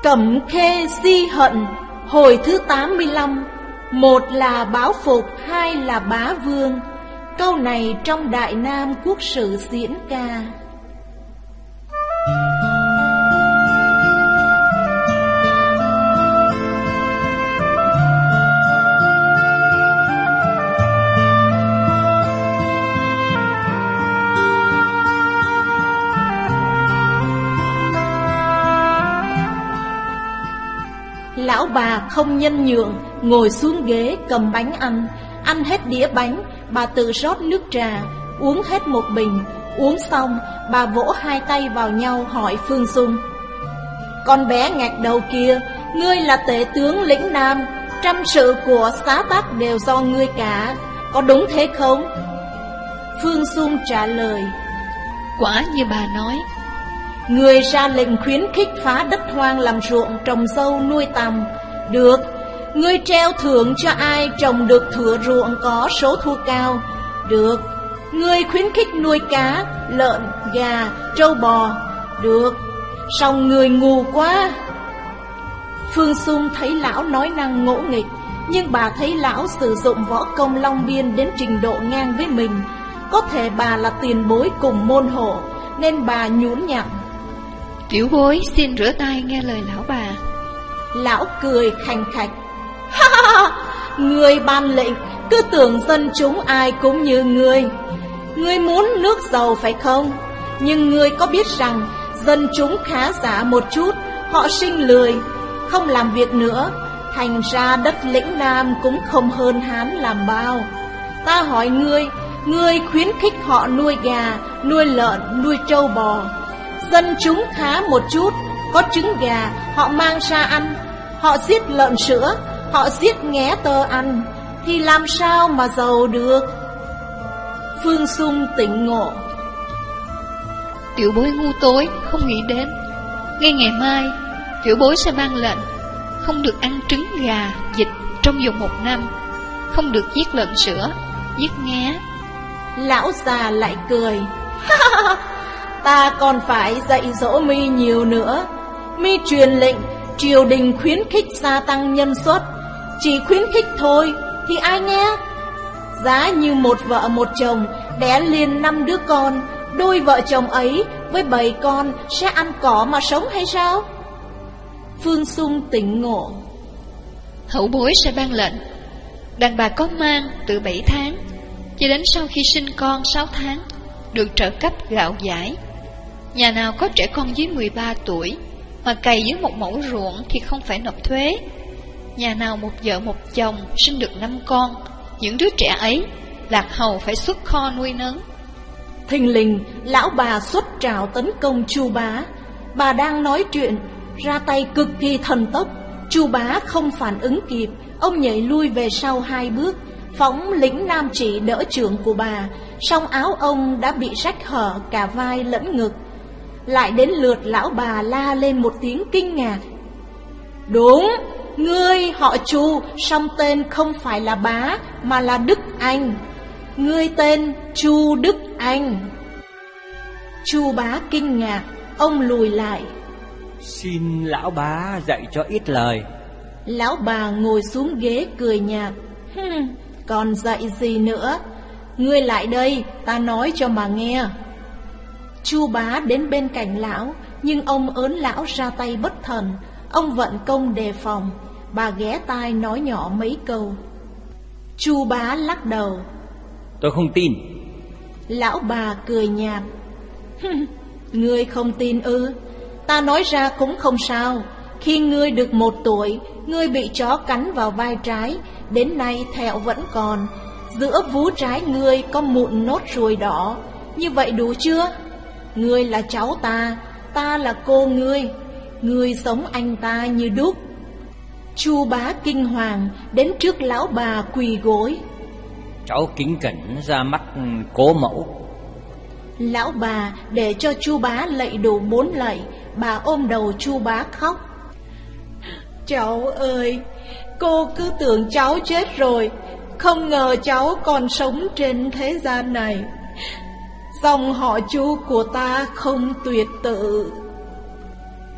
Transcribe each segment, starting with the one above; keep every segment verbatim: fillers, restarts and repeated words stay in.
Cẩm khê di hận, hồi thứ tám mươi lăm. Một là báo phục, hai là bá vương. Câu này trong Đại Nam Quốc Sử diễn ca. Lão bà không nhân nhượng, ngồi xuống ghế cầm bánh ăn. Ăn hết đĩa bánh, bà tự rót nước trà, uống hết một bình. Uống xong, bà vỗ hai tay vào nhau hỏi Phương Dung: Con bé ngạch đầu kia, ngươi là tể tướng lĩnh Nam, trăm sự của xá Bắc đều do ngươi cả, có đúng thế không? Phương Dung trả lời: Quả như bà nói. Người ra lệnh khuyến khích phá đất hoang làm ruộng, trồng dâu nuôi tằm. Được. Ngươi treo thưởng cho ai trồng được thửa ruộng có số thu cao. Được. Ngươi khuyến khích nuôi cá, lợn, gà, trâu bò. Được. Song người ngu quá. Phương Dung thấy lão nói năng ngỗ nghịch, nhưng bà thấy lão sử dụng võ công long biên đến trình độ ngang với mình. Có thể bà là tiền bối cùng môn hộ, nên bà nhún nhặn: Tiểu bối xin rửa tay nghe lời lão bà. Lão cười khành khạch: Ha ha, ngươi ban lệnh, cứ tưởng dân chúng ai cũng như ngươi. Ngươi muốn nước giàu phải không? Nhưng ngươi có biết rằng dân chúng khá giả một chút, họ sinh lười, không làm việc nữa, thành ra đất lĩnh Nam cũng không hơn Hán làm bao. Ta hỏi ngươi, ngươi khuyến khích họ nuôi gà, nuôi lợn, nuôi trâu bò. Dân chúng khá một chút, có trứng gà, họ mang ra ăn. Họ giết lợn sữa, họ giết nghé tơ ăn, thì làm sao mà giàu được? Phương Dung tỉnh ngộ: Tiểu bối ngu tối, không nghĩ đến. Ngay ngày mai, tiểu bối sẽ ban lệnh không được ăn trứng gà, vịt trong vòng một năm, không được giết lợn sữa, giết nghé. Lão già lại cười: Ta còn phải dạy dỗ mi nhiều nữa. Mi truyền lệnh triều đình khuyến khích gia tăng nhân suất, chỉ khuyến khích thôi thì ai nghe? Giá như một vợ một chồng đẻ liền năm đứa con, đôi vợ chồng ấy với bảy con sẽ ăn cỏ mà sống hay sao? Phương Dung tỉnh ngộ: Hậu bối sẽ ban lệnh đàn bà có mang từ bảy tháng cho đến sau khi sinh con sáu tháng được trợ cấp gạo giải. Nhà nào có trẻ con dưới mười ba tuổi mà cày dưới một mẫu ruộng thì không phải nộp thuế. Nhà nào một vợ một chồng sinh được năm con, những đứa trẻ ấy lạc hầu phải xuất kho nuôi nấng. Thình lình lão bà xuất trảo tấn công Chu Bá. Bà đang nói chuyện, ra tay cực kỳ thần tốc. Chu Bá không phản ứng kịp, ông nhảy lui về sau hai bước, phóng lĩnh nam chỉ đỡ trưởng của bà. Song áo ông đã bị rách hở cả vai lẫn ngực. Lại đến lượt lão bà la lên một tiếng kinh ngạc: Đúng, ngươi họ Chu, song tên không phải là Bá mà là Đức Anh. Ngươi tên Chu Đức Anh. Chu Bá kinh ngạc, ông lùi lại: Xin lão bá dạy cho ít lời. Lão bà ngồi xuống ghế cười nhạt: Còn dạy gì nữa? Ngươi lại đây, ta nói cho mà nghe. Chu Bá đến bên cạnh lão, nhưng ông ớn lão ra tay bất thần. Ông vận công đề phòng. Bà ghé tai nói nhỏ mấy câu. Chu Bá lắc đầu: Tôi không tin. Lão bà cười nhạt: Ngươi không tin ư? Ta nói ra cũng không sao. Khi ngươi được một tuổi, ngươi bị chó cắn vào vai trái, đến nay thẹo vẫn còn. Giữa vú trái ngươi có mụn nốt ruồi đỏ. Như vậy đủ chưa? Ngươi là cháu ta, ta là cô ngươi. Ngươi giống anh ta như đúc. Chu Bá kinh hoàng đến trước lão bà quỳ gối: Cháu kính cẩn ra mắt cố mẫu. Lão bà để cho Chu Bá lạy đủ bốn lạy. Bà ôm đầu Chu Bá khóc: Cháu ơi, cô cứ tưởng cháu chết rồi, không ngờ cháu còn sống trên thế gian này. Dòng họ Chu của ta không tuyệt tự.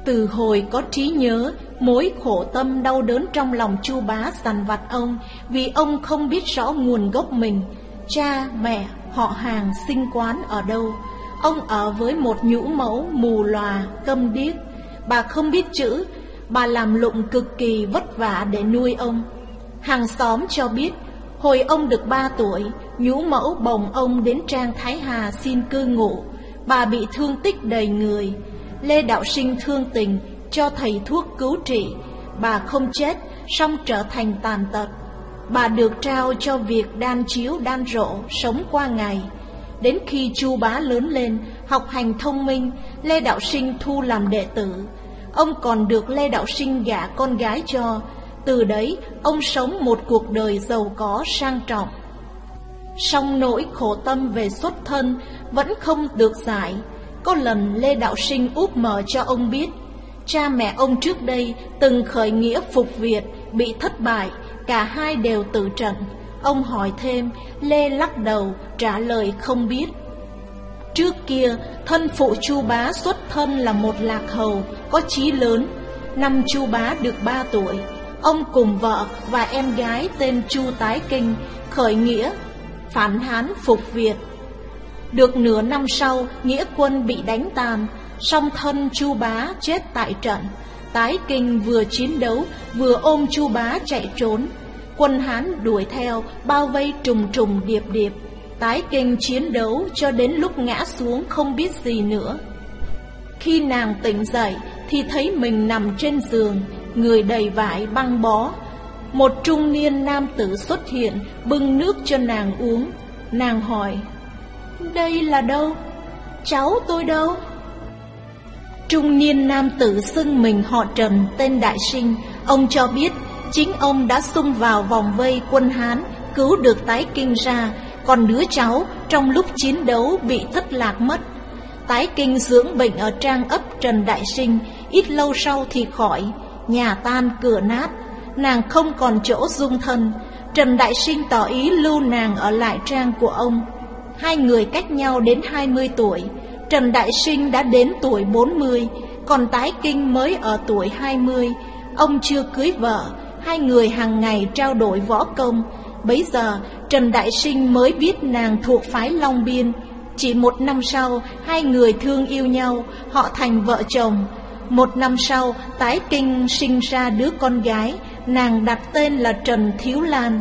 Từ hồi có trí nhớ, mối khổ tâm đau đớn trong lòng Chu Bá dằn vặt ông, vì ông không biết rõ nguồn gốc mình, cha, mẹ, họ hàng, sinh quán ở đâu. Ông ở với một nhũ mẫu mù lòa, câm điếc. Bà không biết chữ, bà làm lụng cực kỳ vất vả để nuôi ông. Hàng xóm cho biết, hồi ông được ba tuổi, nhũ mẫu bồng ông đến Trang Thái Hà xin cư ngụ. Bà bị thương tích đầy người. Lê Đạo Sinh thương tình, cho thầy thuốc cứu trị. Bà không chết, song trở thành tàn tật. Bà được trao cho việc đan chiếu đan rổ, sống qua ngày. Đến khi Chu Bá lớn lên, học hành thông minh, Lê Đạo Sinh thu làm đệ tử. Ông còn được Lê Đạo Sinh gả con gái cho. Từ đấy, ông sống một cuộc đời giàu có sang trọng. Song nỗi khổ tâm về xuất thân vẫn không được giải. Có lần Lê Đạo Sinh úp mở cho ông biết, cha mẹ ông trước đây từng khởi nghĩa phục Việt, bị thất bại, cả hai đều tử trận. Ông hỏi thêm, Lê lắc đầu, trả lời không biết. Trước kia, thân phụ Chu Bá xuất thân là một lạc hầu, có chí lớn. Năm Chu Bá được ba tuổi, ông cùng vợ và em gái tên Chu Tái Kinh khởi nghĩa, phản Hán phục Việt. Được nửa năm sau, nghĩa quân bị đánh tan, song thân Chu Bá chết tại trận. Tái Kinh vừa chiến đấu, vừa ôm Chu Bá chạy trốn. Quân Hán đuổi theo, bao vây trùng trùng điệp điệp. Tái Kinh chiến đấu cho đến lúc ngã xuống không biết gì nữa. Khi nàng tỉnh dậy thì thấy mình nằm trên giường, người đầy vải băng bó. Một trung niên nam tử xuất hiện, bưng nước cho nàng uống. Nàng hỏi, đây là đâu? Cháu tôi đâu? Trung niên nam tử xưng mình họ Trần, tên Đại Sinh. Ông cho biết chính ông đã xung vào vòng vây quân Hán, cứu được Tái Kinh ra, còn đứa cháu trong lúc chiến đấu bị thất lạc mất. Tái Kinh dưỡng bệnh ở Trang ấp Trần Đại Sinh, ít lâu sau thì khỏi, nhà tan cửa nát, nàng không còn chỗ dung thân. Trần Đại Sinh tỏ ý lưu nàng ở lại trang của ông. Hai người cách nhau đến hai mươi tuổi. Trần Đại Sinh đã đến tuổi bốn mươi, còn Tái Kinh mới ở tuổi hai mươi. Ông chưa cưới vợ, hai người hàng ngày trao đổi võ công. Bấy giờ Trần Đại Sinh mới biết nàng thuộc phái Long Biên. Chỉ một năm sau, hai người thương yêu nhau, họ thành vợ chồng. Một năm sau, Tái Kinh sinh ra đứa con gái, nàng đặt tên là Trần Thiếu Lan.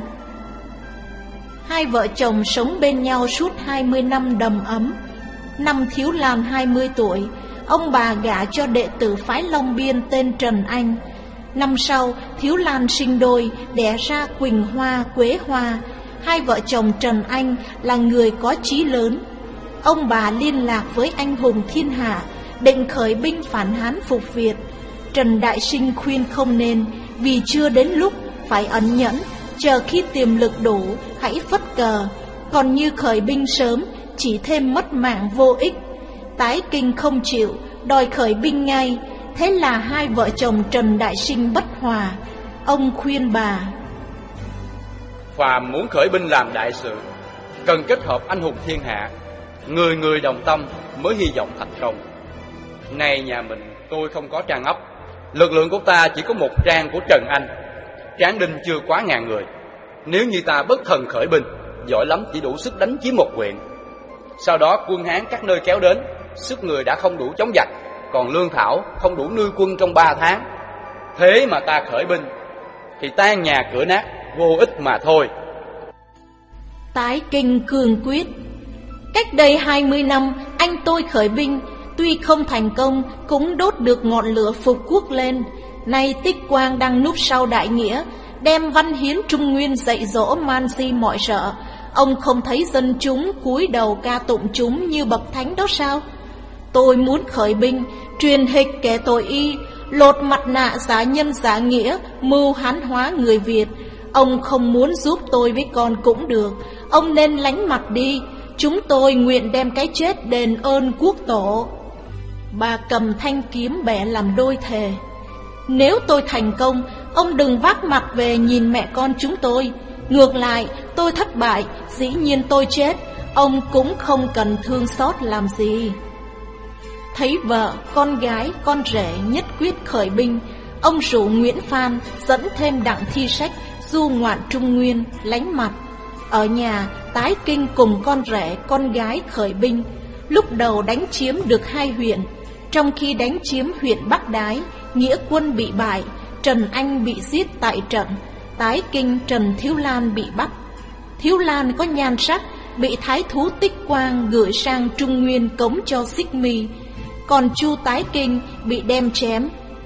Hai vợ chồng sống bên nhau suốt hai mươi năm đầm ấm. Năm Thiếu Lan hai mươi tuổi, ông bà gả cho đệ tử phái Long Biên tên Trần Anh. Năm sau, Thiếu Lan sinh đôi, đẻ ra Quỳnh Hoa, Quế Hoa. Hai vợ chồng Trần Anh là người có chí lớn. Ông bà liên lạc với anh hùng thiên hạ, định khởi binh phản Hán phục Việt. Trần Đại Sinh khuyên không nên, vì chưa đến lúc, phải ẩn nhẫn, chờ khi tiềm lực đủ, hãy phất cờ. Còn như khởi binh sớm, chỉ thêm mất mạng vô ích. Tái Kinh không chịu, đòi khởi binh ngay. Thế là hai vợ chồng Trần Đại Sinh bất hòa. Ông khuyên bà, phàm muốn khởi binh làm đại sự, cần kết hợp anh hùng thiên hạ, người người đồng tâm mới hy vọng thành công. Nay nhà mình tôi không có trang ấp, lực lượng của ta chỉ có một trang của Trần Anh, tráng đinh chưa quá ngàn người. Nếu như ta bất thần khởi binh, giỏi lắm chỉ đủ sức đánh chiếm một huyện. Sau đó quân Hán các nơi kéo đến, sức người đã không đủ chống giặc, còn lương thảo không đủ nuôi quân trong ba tháng. Thế mà ta khởi binh thì tan nhà cửa nát, vô ích mà thôi. Tái Kinh cương quyết. Cách đây hai mươi năm, anh tôi khởi binh, tuy không thành công, cũng đốt được ngọn lửa phục quốc lên. Nay Tích Quang đang núp sau đại nghĩa, đem văn hiến Trung Nguyên dạy dỗ man di mọi sợ. Ông không thấy dân chúng cúi đầu ca tụng chúng như bậc thánh đó sao? Tôi muốn khởi binh, truyền hịch kẻ tội y, lột mặt nạ giả nhân giả nghĩa, mưu hán hóa người Việt. Ông không muốn giúp tôi với con cũng được, ông nên lánh mặt đi. Chúng tôi nguyện đem cái chết đền ơn quốc tổ. Bà cầm thanh kiếm bẻ làm đôi thề. Nếu tôi thành công, ông đừng vác mặt về nhìn mẹ con chúng tôi. Ngược lại, tôi thất bại, dĩ nhiên tôi chết, ông cũng không cần thương xót làm gì. Thấy vợ, con gái, con rể nhất quyết khởi binh, ông rủ Nguyễn Phan dẫn thêm Đặng Thi Sách du ngoạn Trung Nguyên, lánh mặt. Ở nhà, Tái Kinh cùng con rể, con gái khởi binh. Lúc đầu đánh chiếm được hai huyện. Trong khi đánh chiếm huyện Bắc Đái, nghĩa quân bị bại, Trần Anh bị giết tại trận. Tái Kinh Trần Thiếu Lan bị bắt. Thiếu Lan có nhan sắc, bị thái thú Tích Quang gửi sang Trung Nguyên cống cho Xích Mi. Còn Chu Tái Kinh bị đem chém.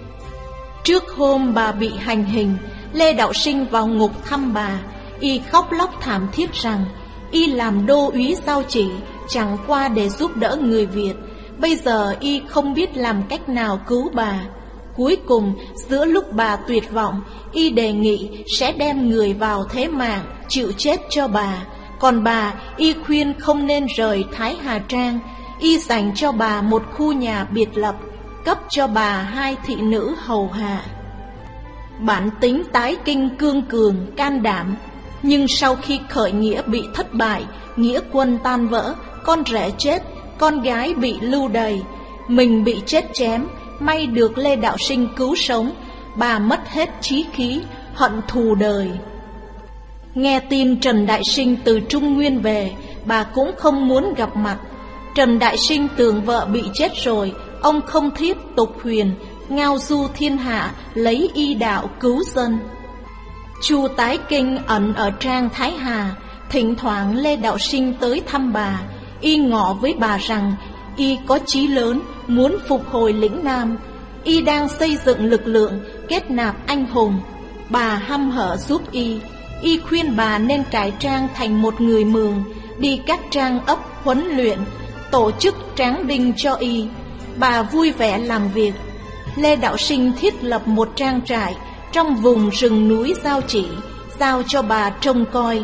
Trước hôm bà bị hành hình, Lê Đạo Sinh vào ngục thăm bà. Y khóc lóc thảm thiết rằng y làm đô úy Giao Chỉ chẳng qua để giúp đỡ người Việt. Bây giờ y không biết làm cách nào cứu bà. Cuối cùng, giữa lúc bà tuyệt vọng, y đề nghị sẽ đem người vào thế mạng, chịu chết cho bà. Còn bà, y khuyên không nên rời Thái Hà Trang. Y dành cho bà một khu nhà biệt lập, cấp cho bà hai thị nữ hầu hạ. Bản tính Tái Kinh cương cường, can đảm. Nhưng sau khi khởi nghĩa bị thất bại, nghĩa quân tan vỡ, con rể chết, con gái bị lưu đày, mình bị chết chém. May được Lê Đạo Sinh cứu sống, bà mất hết chí khí, hận thù đời. Nghe tin Trần Đại Sinh từ Trung Nguyên về, bà cũng không muốn gặp mặt. Trần Đại Sinh tưởng vợ bị chết rồi, ông không thiết tục huyền, ngao du thiên hạ, lấy y đạo cứu dân. Chu Tái Kinh ẩn ở Trang Thái Hà, thỉnh thoảng Lê Đạo Sinh tới thăm bà. Y ngỏ với bà rằng y có chí lớn, muốn phục hồi lĩnh Nam. Y đang xây dựng lực lượng, kết nạp anh hùng. Bà hăm hở giúp y. Y khuyên bà nên cải trang thành một người Mường, đi các trang ấp huấn luyện, tổ chức tráng đinh cho y. Bà vui vẻ làm việc. Lê Đạo Sinh thiết lập một trang trại trong vùng rừng núi Giao Chỉ, giao cho bà trông coi.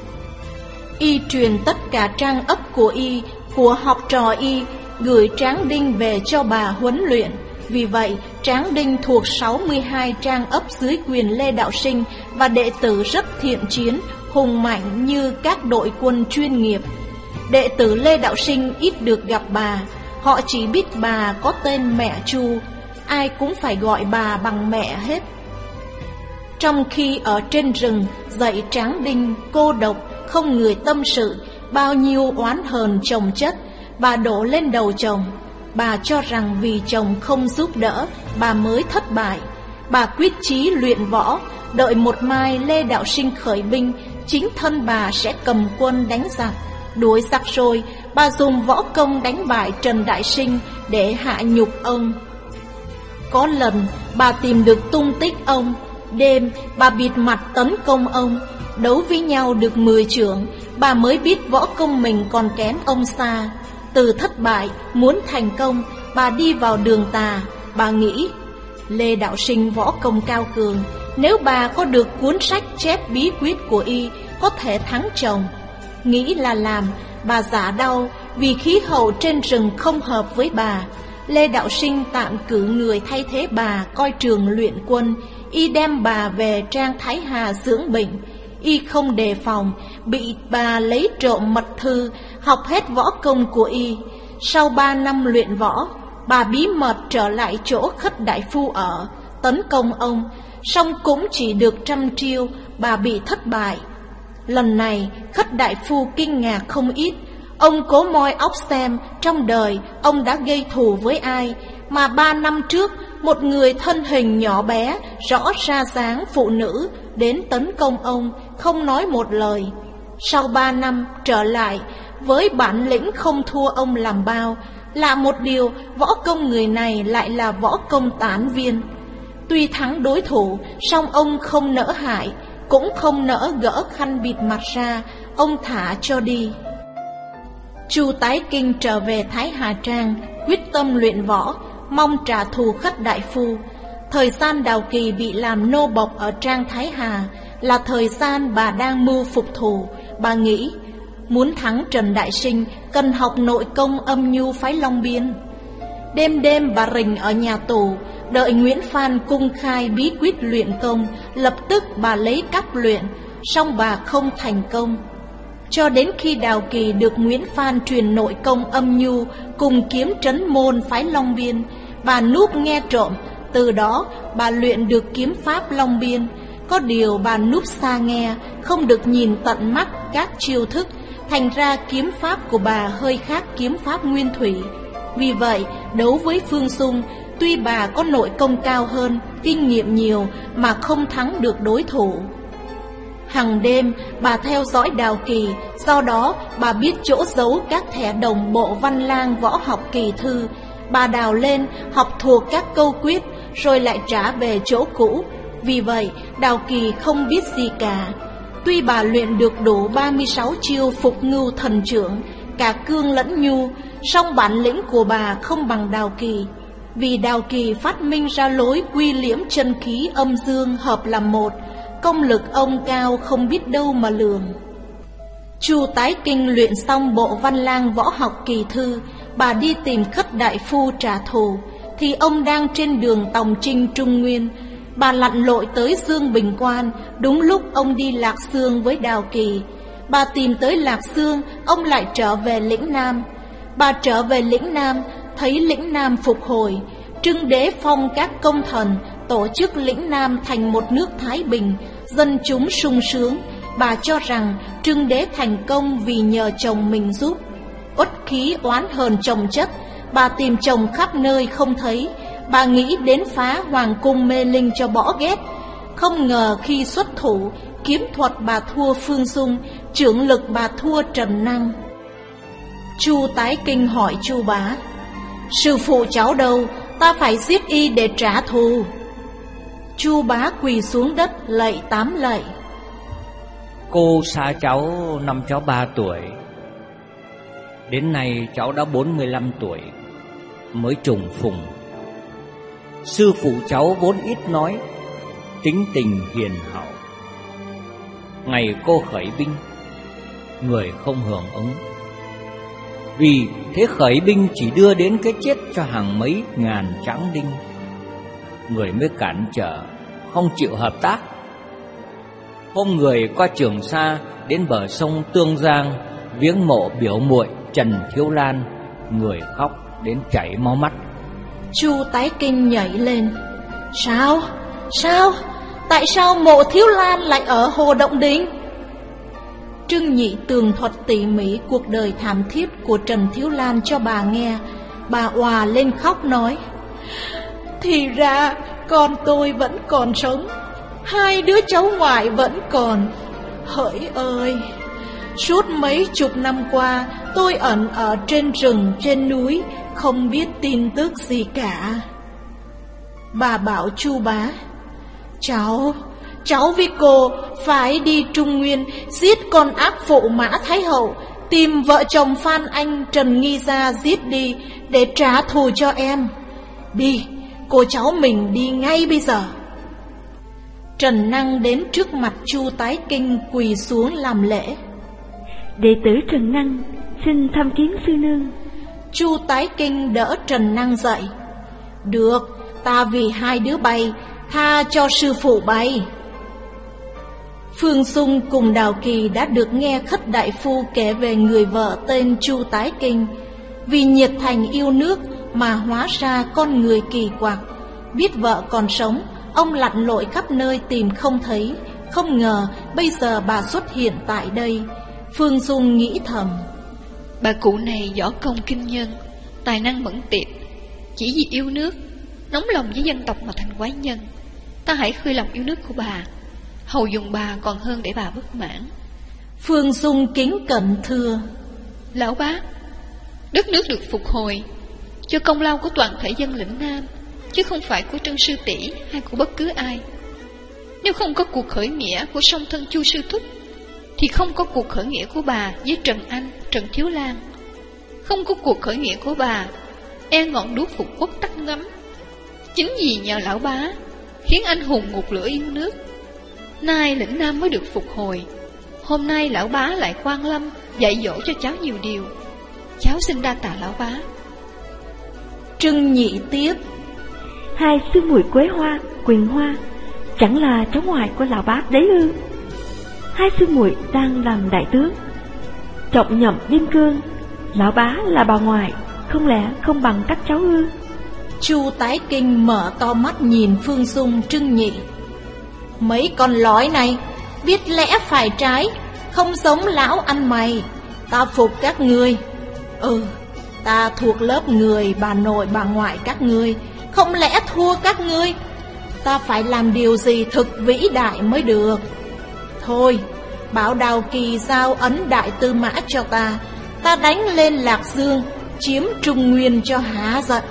Y truyền tất cả trang ấp của y, của học trò y, gửi tráng đinh về cho bà huấn luyện. Vì vậy, tráng đinh thuộc sáu mươi hai trang ấp dưới quyền Lê Đạo Sinh và đệ tử rất thiện chiến, hùng mạnh như các đội quân chuyên nghiệp. Đệ tử Lê Đạo Sinh ít được gặp bà, họ chỉ biết bà có tên mẹ Chu, ai cũng phải gọi bà bằng mẹ hết. Trong khi ở trên rừng dạy tráng đinh cô độc, không người tâm sự, bao nhiêu oán hờn chồng chất, bà đổ lên đầu chồng. Bà cho rằng vì chồng không giúp đỡ, bà mới thất bại. Bà quyết chí luyện võ, đợi một mai Lê Đạo Sinh khởi binh, chính thân bà sẽ cầm quân đánh giặc. Đuổi giặc rồi, bà dùng võ công đánh bại Trần Đại Sinh để hạ nhục ông. Có lần, bà tìm được tung tích ông. Đêm, bà bịt mặt tấn công ông. Đấu với nhau được mười chưởng, bà mới biết võ công mình còn kém ông xa. Từ thất bại, muốn thành công, bà đi vào đường tà. Bà nghĩ, Lê Đạo Sinh võ công cao cường, nếu bà có được cuốn sách chép bí quyết của y, có thể thắng chồng. Nghĩ là làm, bà giả đau vì khí hậu trên rừng không hợp với bà. Lê Đạo Sinh tạm cử người thay thế bà coi trường luyện quân. Y đem bà về Trang Thái Hà dưỡng bệnh. Y không đề phòng, bị bà lấy trộm mật thư, học hết võ công của y. Sau ba năm luyện võ, bà bí mật trở lại chỗ Khất Đại Phu ở, tấn công ông, song cũng chỉ được trăm chiêu, bà bị thất bại. Lần này, Khất Đại Phu kinh ngạc không ít. Ông cố moi óc xem trong đời ông đã gây thù với ai, mà ba năm trước một người thân hình nhỏ bé, rõ ra dáng phụ nữ đến tấn công ông, không nói một lời. Sau ba năm trở lại, với bản lĩnh không thua ông làm bao. Lạ một điều, võ công người này lại là võ công tán viên. Tuy thắng đối thủ, song ông không nỡ hại, cũng không nỡ gỡ khăn bịt mặt ra, ông thả cho đi. Chu Tái Kinh trở về Thái Hà Trang, quyết tâm luyện võ, mong trả thù Khất Đại Phu. Thời gian Đào Kỳ bị làm nô bộc ở Trang Thái Hà là thời gian bà đang mưu phục thù. Bà nghĩ, muốn thắng Trần Đại Sinh, cần học nội công âm nhu phái Long Biên. Đêm đêm bà rình ở nhà tù, đợi Nguyễn Phan cung khai bí quyết luyện công, lập tức bà lấy cắp luyện, song bà không thành công. cho đến khi Đào Kỳ được Nguyễn Phan truyền nội công âm nhu cùng kiếm trấn môn phái Long Biên. Bà núp nghe trộm, từ đó bà luyện được kiếm pháp Long Biên. Có điều bà núp xa nghe, không được nhìn tận mắt các chiêu thức, thành ra kiếm pháp của bà hơi khác kiếm pháp nguyên thủy. Vì vậy, đấu với Phương Dung, tuy bà có nội công cao hơn, kinh nghiệm nhiều mà không thắng được đối thủ. Hằng đêm bà theo dõi Đào Kỳ, do đó bà biết chỗ giấu các thẻ đồng bộ văn lang võ học kỳ thư. Bà đào lên, học thuộc các câu quyết, rồi lại trả về chỗ cũ. Vì vậy, Đào Kỳ không biết gì cả. Tuy bà luyện được đủ ba mươi sáu chiêu phục ngưu thần trưởng, cả cương lẫn nhu, song bản lĩnh của bà không bằng Đào Kỳ. Vì Đào Kỳ phát minh ra lối quy liễm chân khí âm dương hợp làm một, công lực ông cao không biết đâu mà lường. Chu Tái Kinh luyện xong bộ văn lang võ học kỳ thư, bà đi tìm Khất đại phu trả thù, thì ông đang trên đường tòng trinh Trung Nguyên. Bà lặn lội tới Dương Bình Quan, đúng lúc ông đi Lạc Xương với Đào Kỳ. Bà tìm tới Lạc Xương, ông lại trở về lĩnh Nam. Bà trở về lĩnh Nam, thấy lĩnh Nam phục hồi, Trưng Đế phong các công thần, tổ chức lĩnh Nam thành một nước thái bình, dân chúng sung sướng. Bà cho rằng Trưng Đế thành công vì nhờ chồng mình giúp. Uất khí oán hờn chồng chất, bà tìm chồng khắp nơi không thấy. Bà nghĩ đến phá hoàng cung Mê Linh cho bỏ ghét. Không ngờ khi xuất thủ, kiếm thuật bà thua Phương Dung, trưởng lực bà thua Trần Năng. Chu Tái Kinh hỏi Chu Bá: sư phụ cháu đâu, ta phải giết y để trả thù. Chu Bá quỳ xuống đất lạy tám lạy. Cô xa cháu năm cháu ba tuổi, đến nay cháu đã bốn mươi lăm tuổi mới trùng phùng. Sư phụ cháu vốn ít nói, tính tình hiền hậu. Ngày cô khởi binh, người không hưởng ứng. Vì thế khởi binh chỉ đưa đến cái chết cho hàng mấy ngàn tráng đinh. Người mới cản trở, không chịu hợp tác. Hôm người qua Trường Sa đến bờ sông Tương Giang viếng mộ biểu muội Trần Thiếu Lan, người khóc đến chảy máu mắt. Chu Tái Kinh nhảy lên: Sao? Sao? Tại sao mộ Thiếu Lan lại ở Hồ Động Đình? Trưng Nhị tường thuật tỉ mỉ cuộc đời thảm thiết của Trần Thiếu Lan cho bà nghe. Bà òa lên khóc nói: thì ra con tôi vẫn còn sống, hai đứa cháu ngoại vẫn còn. Hỡi ơi, suốt mấy chục năm qua tôi ẩn ở trên rừng trên núi, không biết tin tức gì cả. Bà bảo Chu Bá: Cháu, cháu với cô phải đi Trung Nguyên giết con ác phụ Mã Thái Hậu, tìm vợ chồng Phan Anh Trần Nghi Gia giết đi để trả thù cho em. Đi, cô cháu mình đi ngay bây giờ. Trần Năng đến trước mặt Chu Tái Kinh quỳ xuống làm lễ. Đệ tử Trần Năng xin tham kiến sư nương. Chu Tái Kinh đỡ Trần Năng dậy. Được, ta vì hai đứa bay tha cho sư phụ bay. Phương Dung cùng Đào Kỳ đã được nghe Khất đại phu kể về người vợ tên Chu Tái Kinh. Vì nhiệt thành yêu nước mà hóa ra con người kỳ quặc. Biết vợ còn sống, ông lặn lội khắp nơi tìm không thấy. Không ngờ bây giờ bà xuất hiện tại đây. Phương Dung nghĩ thầm: bà cụ này võ công kinh nhân, tài năng mẫn tiệp, chỉ vì yêu nước, nóng lòng với dân tộc mà thành quái nhân. Ta hãy khơi lòng yêu nước của bà, hầu dùng bà còn hơn để bà bất mãn. Phương Dung kính cẩn thưa: lão bá, đất nước được phục hồi cho công lao của toàn thể dân lĩnh Nam, chứ không phải của Trân sư tỷ hay của bất cứ ai. Nếu không có cuộc khởi nghĩa của song thân Chu sư thúc, thì không có cuộc khởi nghĩa của bà với Trần Anh, Trần Thiếu Lan. Không có cuộc khởi nghĩa của bà, e ngọn đuốc phục quốc tắt ngấm. Chính vì nhờ lão bá khiến anh hùng ngục lửa yêu nước, nay lĩnh Nam mới được phục hồi. Hôm nay lão bá lại quan lâm dạy dỗ cho cháu nhiều điều. Cháu xin đa tạ lão bá. Trưng Nhị tiếp: hai sư muội Quế Hoa, Quỳnh Hoa chẳng là cháu ngoại của lão bá đấy ư? Hai sư muội đang làm đại tướng, Trọng nhậm biên cương, lão bá là bà ngoại, không lẽ không bằng các cháu ư? Chu Tái Kinh mở to mắt nhìn Phương Dung, Trưng Nhị. Mấy con lói này biết lẽ phải trái, không giống lão ăn mày. Ta phục các ngươi. Ừ, ta thuộc lớp người bà nội bà ngoại các ngươi, không lẽ thua các ngươi. Ta phải làm điều gì thực vĩ đại mới được. Thôi, bảo Đào Kỳ giao ấn đại tư mã cho ta, ta đánh lên Lạc Dương, chiếm Trung Nguyên cho há giận.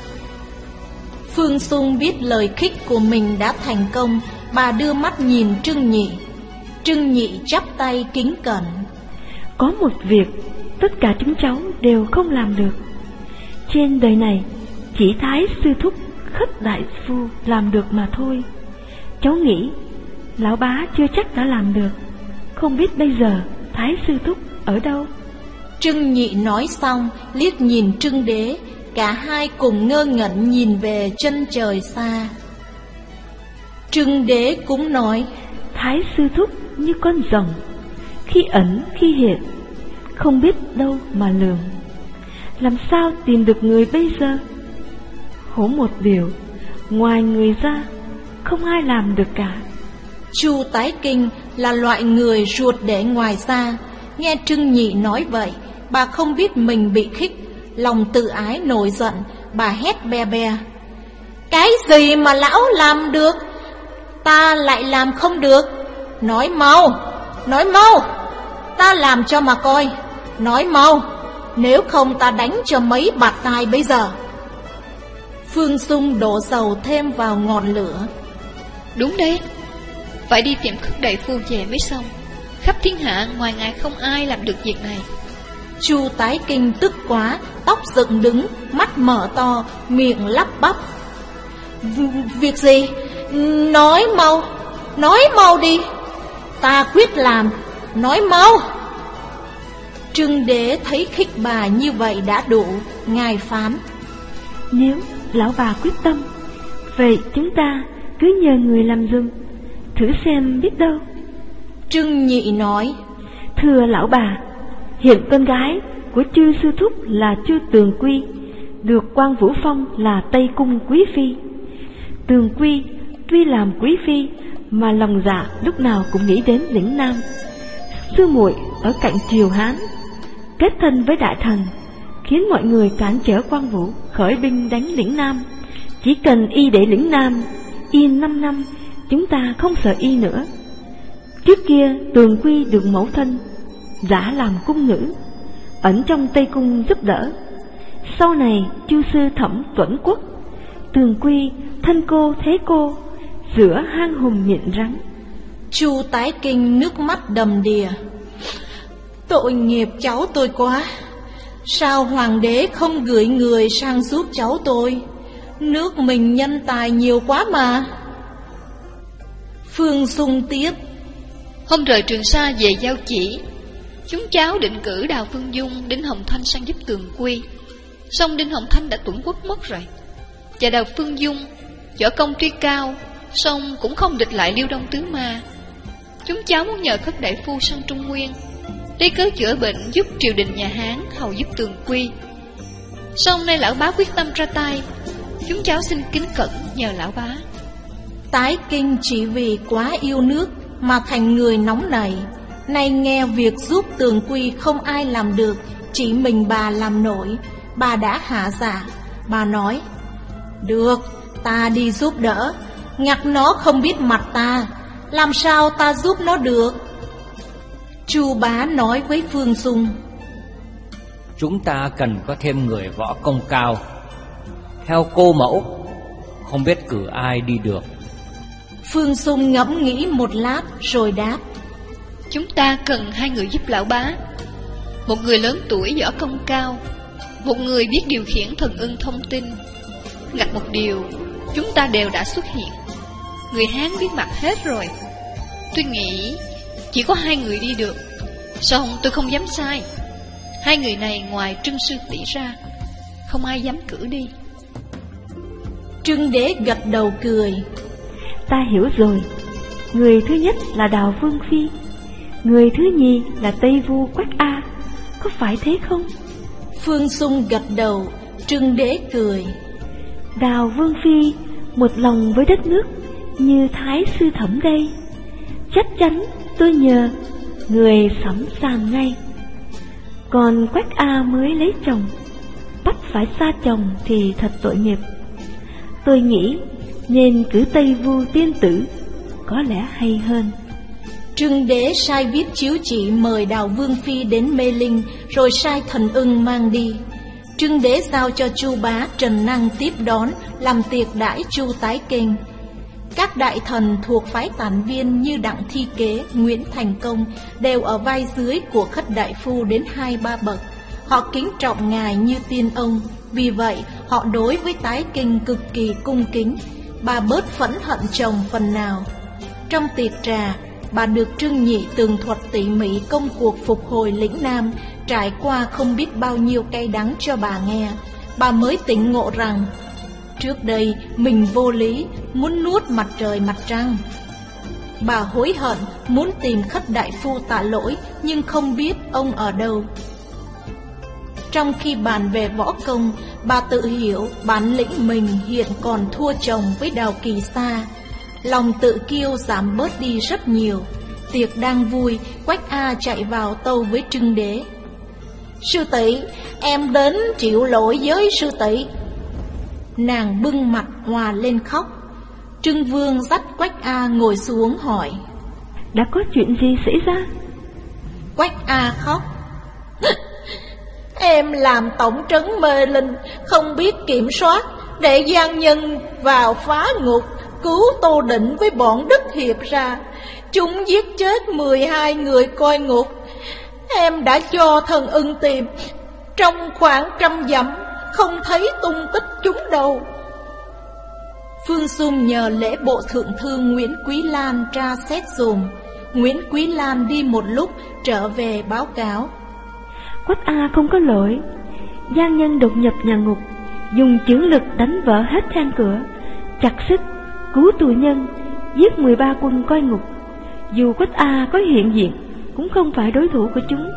Phương Dung biết lời khích của mình đã thành công, bà đưa mắt nhìn Trưng Nhị. Trưng Nhị chắp tay kính cẩn. Có một việc tất cả chúng cháu đều không làm được. Trên đời này chỉ Thái sư thúc Khất đại phu làm được mà thôi. Cháu nghĩ lão bá chưa chắc đã làm được. Không biết bây giờ Thái sư thúc ở đâu? Trưng Nhị nói xong liếc nhìn Trưng Đế. Cả hai cùng ngơ ngẩn nhìn về chân trời xa. Trưng Đế cũng nói: Thái sư thúc như con rồng, khi ẩn khi hiện, không biết đâu mà lường. Làm sao tìm được người bây giờ? Hổ một điều, ngoài người ra không ai làm được cả. Chu Tái Kinh là loại người ruột để ngoài ra. Nghe Trưng Nhị nói vậy, bà không biết mình bị khích, lòng tự ái nổi giận, bà hét be be: Cái gì mà lão làm được, ta lại làm không được? Nói mau, nói mau, ta làm cho mà coi. Nói mau, nếu không ta đánh cho mấy bạt tai bây giờ. Phương Dung đổ dầu thêm vào ngọn lửa. Đúng đấy, phải đi tìm Khất đại phu về mới xong. Khắp thiên hạ ngoài ngài không ai làm được việc này. Chu Tái Kinh tức quá, tóc dựng đứng, mắt mở to, miệng lắp bắp: Việc gì? Nói mau, nói mau đi, ta quyết làm, nói mau. Trưng Đế thấy khích bà như vậy đã đủ, ngài phán: Nếu lão bà quyết tâm, vậy chúng ta cứ nhờ người làm giùm, thử xem biết đâu. Trưng Nhị nói: Thưa lão bà, hiện con gái của Chư sư thúc là Chư Tường Quy, được Quan Vũ Phong là Tây Cung quý phi. Tường Quy tuy làm quý phi mà lòng dạ lúc nào cũng nghĩ đến lĩnh Nam. Sư muội ở cạnh triều Hán, kết thân với đại thần, khiến mọi người cản trở Quan Vũ khởi binh đánh lĩnh Nam. Chỉ cần y để lĩnh Nam yên năm năm, chúng ta không sợ y nữa. Trước kia Tường Quy được mẫu thân giả làm cung nữ, ẩn trong Tây Cung giúp đỡ. Sau này Chu sư Thẩm tuẫn quốc, Tường Quy thân cô thế cô, giữa hang hùm nhịn rắn. Chu Tái Kinh nước mắt đầm đìa: Tội nghiệp cháu tôi quá. Sao hoàng đế không gửi người sang giúp cháu tôi? Nước mình nhân tài nhiều quá mà. Phương Dung tiếp: Hôm rời Trường Sa về giao chỉ, chúng cháu định cử Đào Phương Dung, Đinh Hồng Thanh sang giúp Tường Quy. Song Đinh Hồng Thanh đã tuẫn quốc mất rồi, và Đào Phương Dung võ công tuy cao, song cũng không địch lại Liêu Đông Tứ Ma. Chúng cháu muốn nhờ Khất đại phu sang Trung Nguyên, lấy cớ chữa bệnh giúp triều đình nhà Hán hầu giúp Tường Quy. Song nay lão bá quyết tâm ra tay, chúng cháu xin kính cẩn nhờ lão bá. Tái Kinh chỉ vì quá yêu nước mà thành người nóng nảy. Nay nghe việc giúp Tường Quy không ai làm được, chỉ mình bà làm nổi, bà đã hạ dạ. Bà nói: Được, ta đi giúp đỡ. Ngặt nó không biết mặt ta, làm sao ta giúp nó được? Chu bá nói với Phương Dung: Chúng ta cần có thêm người võ công cao. Theo cô mẫu, không biết cử ai đi được? Phương Dung ngẫm nghĩ một lát rồi đáp: Chúng ta cần hai người giúp lão bá. Một người lớn tuổi võ công cao, một người biết điều khiển thần ưng thông tin. Ngặt một điều, chúng ta đều đã xuất hiện. Người Hán biết mặt hết rồi. Tôi nghĩ chỉ có hai người đi được. Song tôi không dám sai. Hai người này ngoài Trưng sư tỷ ra, không ai dám cử đi. Trưng Đế gật đầu cười: Ta hiểu rồi. Người thứ nhất là Đào Vương Phi, người thứ nhì là Tây Vu Quách A, có phải thế không? Phương Dung gật đầu. Trưng Đế cười. Đào Vương Phi một lòng với đất nước như Thái sư thẩm đây, chắc chắn tôi nhờ người sắm sàn ngay. Còn Quách A mới lấy chồng, bắt phải xa chồng thì thật tội nghiệp. Tôi nghĩ nên cử Tây Vu tiên tử có lẽ hay hơn. Trưng Đế sai viết chiếu chỉ mời Đào Vương Phi đến Mê Linh, rồi sai Thần Ưng mang đi. Trưng Đế giao cho Chu Bá, Trần Năng tiếp đón, làm tiệc đãi Chu Tái Kinh. Các đại thần thuộc phái Tản Viên như Đặng Thi Kế, Nguyễn Thành Công đều ở vai dưới của Khất Đại Phu đến hai ba bậc. Họ kính trọng ngài như tiên ông, vì vậy họ đối với Tái Kinh cực kỳ cung kính. Bà bớt phẫn hận chồng phần nào. Trong tiệc trà, bà được Trương Nhị tường thuật tỉ mỉ công cuộc phục hồi lĩnh Nam, trải qua không biết bao nhiêu cay đắng cho bà nghe. Bà mới tỉnh ngộ rằng trước đây mình vô lý, muốn nuốt mặt trời mặt trăng. Bà hối hận muốn tìm Khất Đại Phu tạ lỗi, nhưng không biết ông ở đâu. Trong khi bàn về võ công, bà tự hiểu bản lĩnh mình hiện còn thua chồng với Đào Kỳ Sa. Lòng tự kiêu giảm bớt đi rất nhiều. Tiệc đang vui, Quách A chạy vào tâu với Trưng Đế. Sư tỷ, em đến chịu lỗi với sư tỷ. Nàng bưng mặt hòa lên khóc. Trưng Vương dắt Quách A ngồi xuống hỏi. Đã có chuyện gì xảy ra? Quách A khóc. Em làm tổng trấn Mê Linh, không biết kiểm soát, để gian nhân vào phá ngục, cứu Tô Định với bọn Đức Hiệp ra. Chúng giết chết mười hai người coi ngục. Em đã cho Thần Ưng tìm, trong khoảng trăm dặm không thấy tung tích chúng đâu. Phương Dung nhờ lễ bộ thượng thư Nguyễn Quý Lan tra xét dùm. Nguyễn Quý Lan đi một lúc trở về báo cáo. Quách A không có lỗi. Gian nhân đột nhập nhà ngục, dùng chưởng lực đánh vỡ hết then cửa, chặt xích, cứu tù nhân, giết mười ba quân coi ngục. Dù Quách A có hiện diện cũng không phải đối thủ của chúng.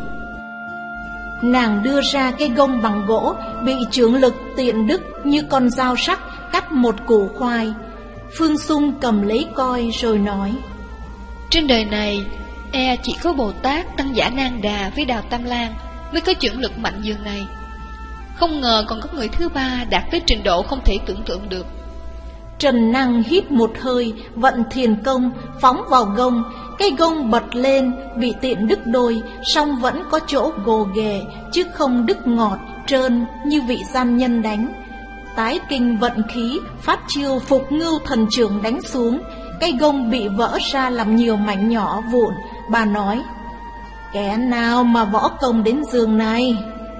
Nàng đưa ra cây gông bằng gỗ bị chưởng lực tiện đứt như con dao sắc cắt một củ khoai. Phương Dung cầm lấy coi rồi nói. Trên đời này e chỉ có Bồ Tát Tăng Giả Nan Đà với Đào Tam Lang mới có chưởng lực mạnh dường này. Không ngờ còn có người thứ ba đạt tới trình độ không thể tưởng tượng được. Trần Năng hít một hơi, vận thiền công, phóng vào gông. Cái gông bật lên, bị tiện đứt đôi, song vẫn có chỗ gồ ghề, chứ không đứt ngọt, trơn như vị gian nhân đánh. Tái Kinh vận khí, phát chiêu Phục Ngưu Thần Trưởng đánh xuống. Cái gông bị vỡ ra làm nhiều mảnh nhỏ vụn. Bà nói, kẻ nào mà võ công đến giường này?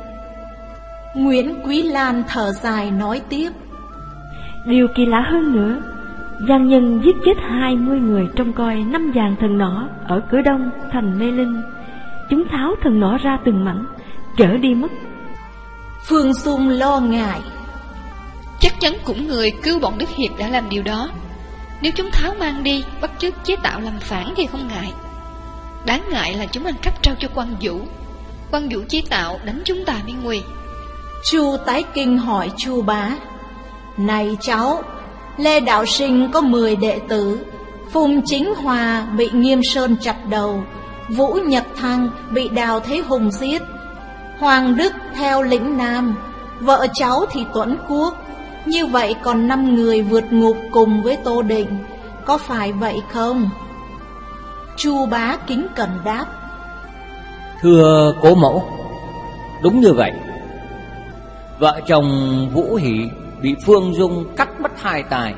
Nguyễn Quý Lan thở dài nói tiếp. Điều kỳ lạ hơn nữa, gian nhân giết chết hai mươi người trong coi năm dàn thần nỏ ở cửa đông thành Mê Linh. Chúng tháo thần nỏ ra từng mảnh, trở đi mất. Phương Dung lo ngại. Chắc chắn cũng người cứu bọn Đức Hiệp đã làm điều đó. Nếu chúng tháo mang đi, bắt chước chế tạo làm phản thì không ngại. Đáng ngại là chúng ăn cắp trao cho Quan Vũ. Quan Vũ chế tạo đánh chúng ta mới nguy. Chu Tái Kinh hỏi Chu Bá. Này cháu, Lê Đạo Sinh có mười đệ tử. Phùng Chính Hòa bị Nghiêm Sơn chặt đầu, Vũ Nhật Thăng bị Đào Thế Hùng giết, Hoàng Đức theo lĩnh Nam, vợ cháu thì Tuẫn Quốc. Như vậy còn năm người vượt ngục cùng với Tô Định, có phải vậy không? Chu Bá kính cẩn đáp. Thưa cố mẫu, đúng như vậy. Vợ chồng Vũ Hỷ bị Phương Dung cắt mất hai tay.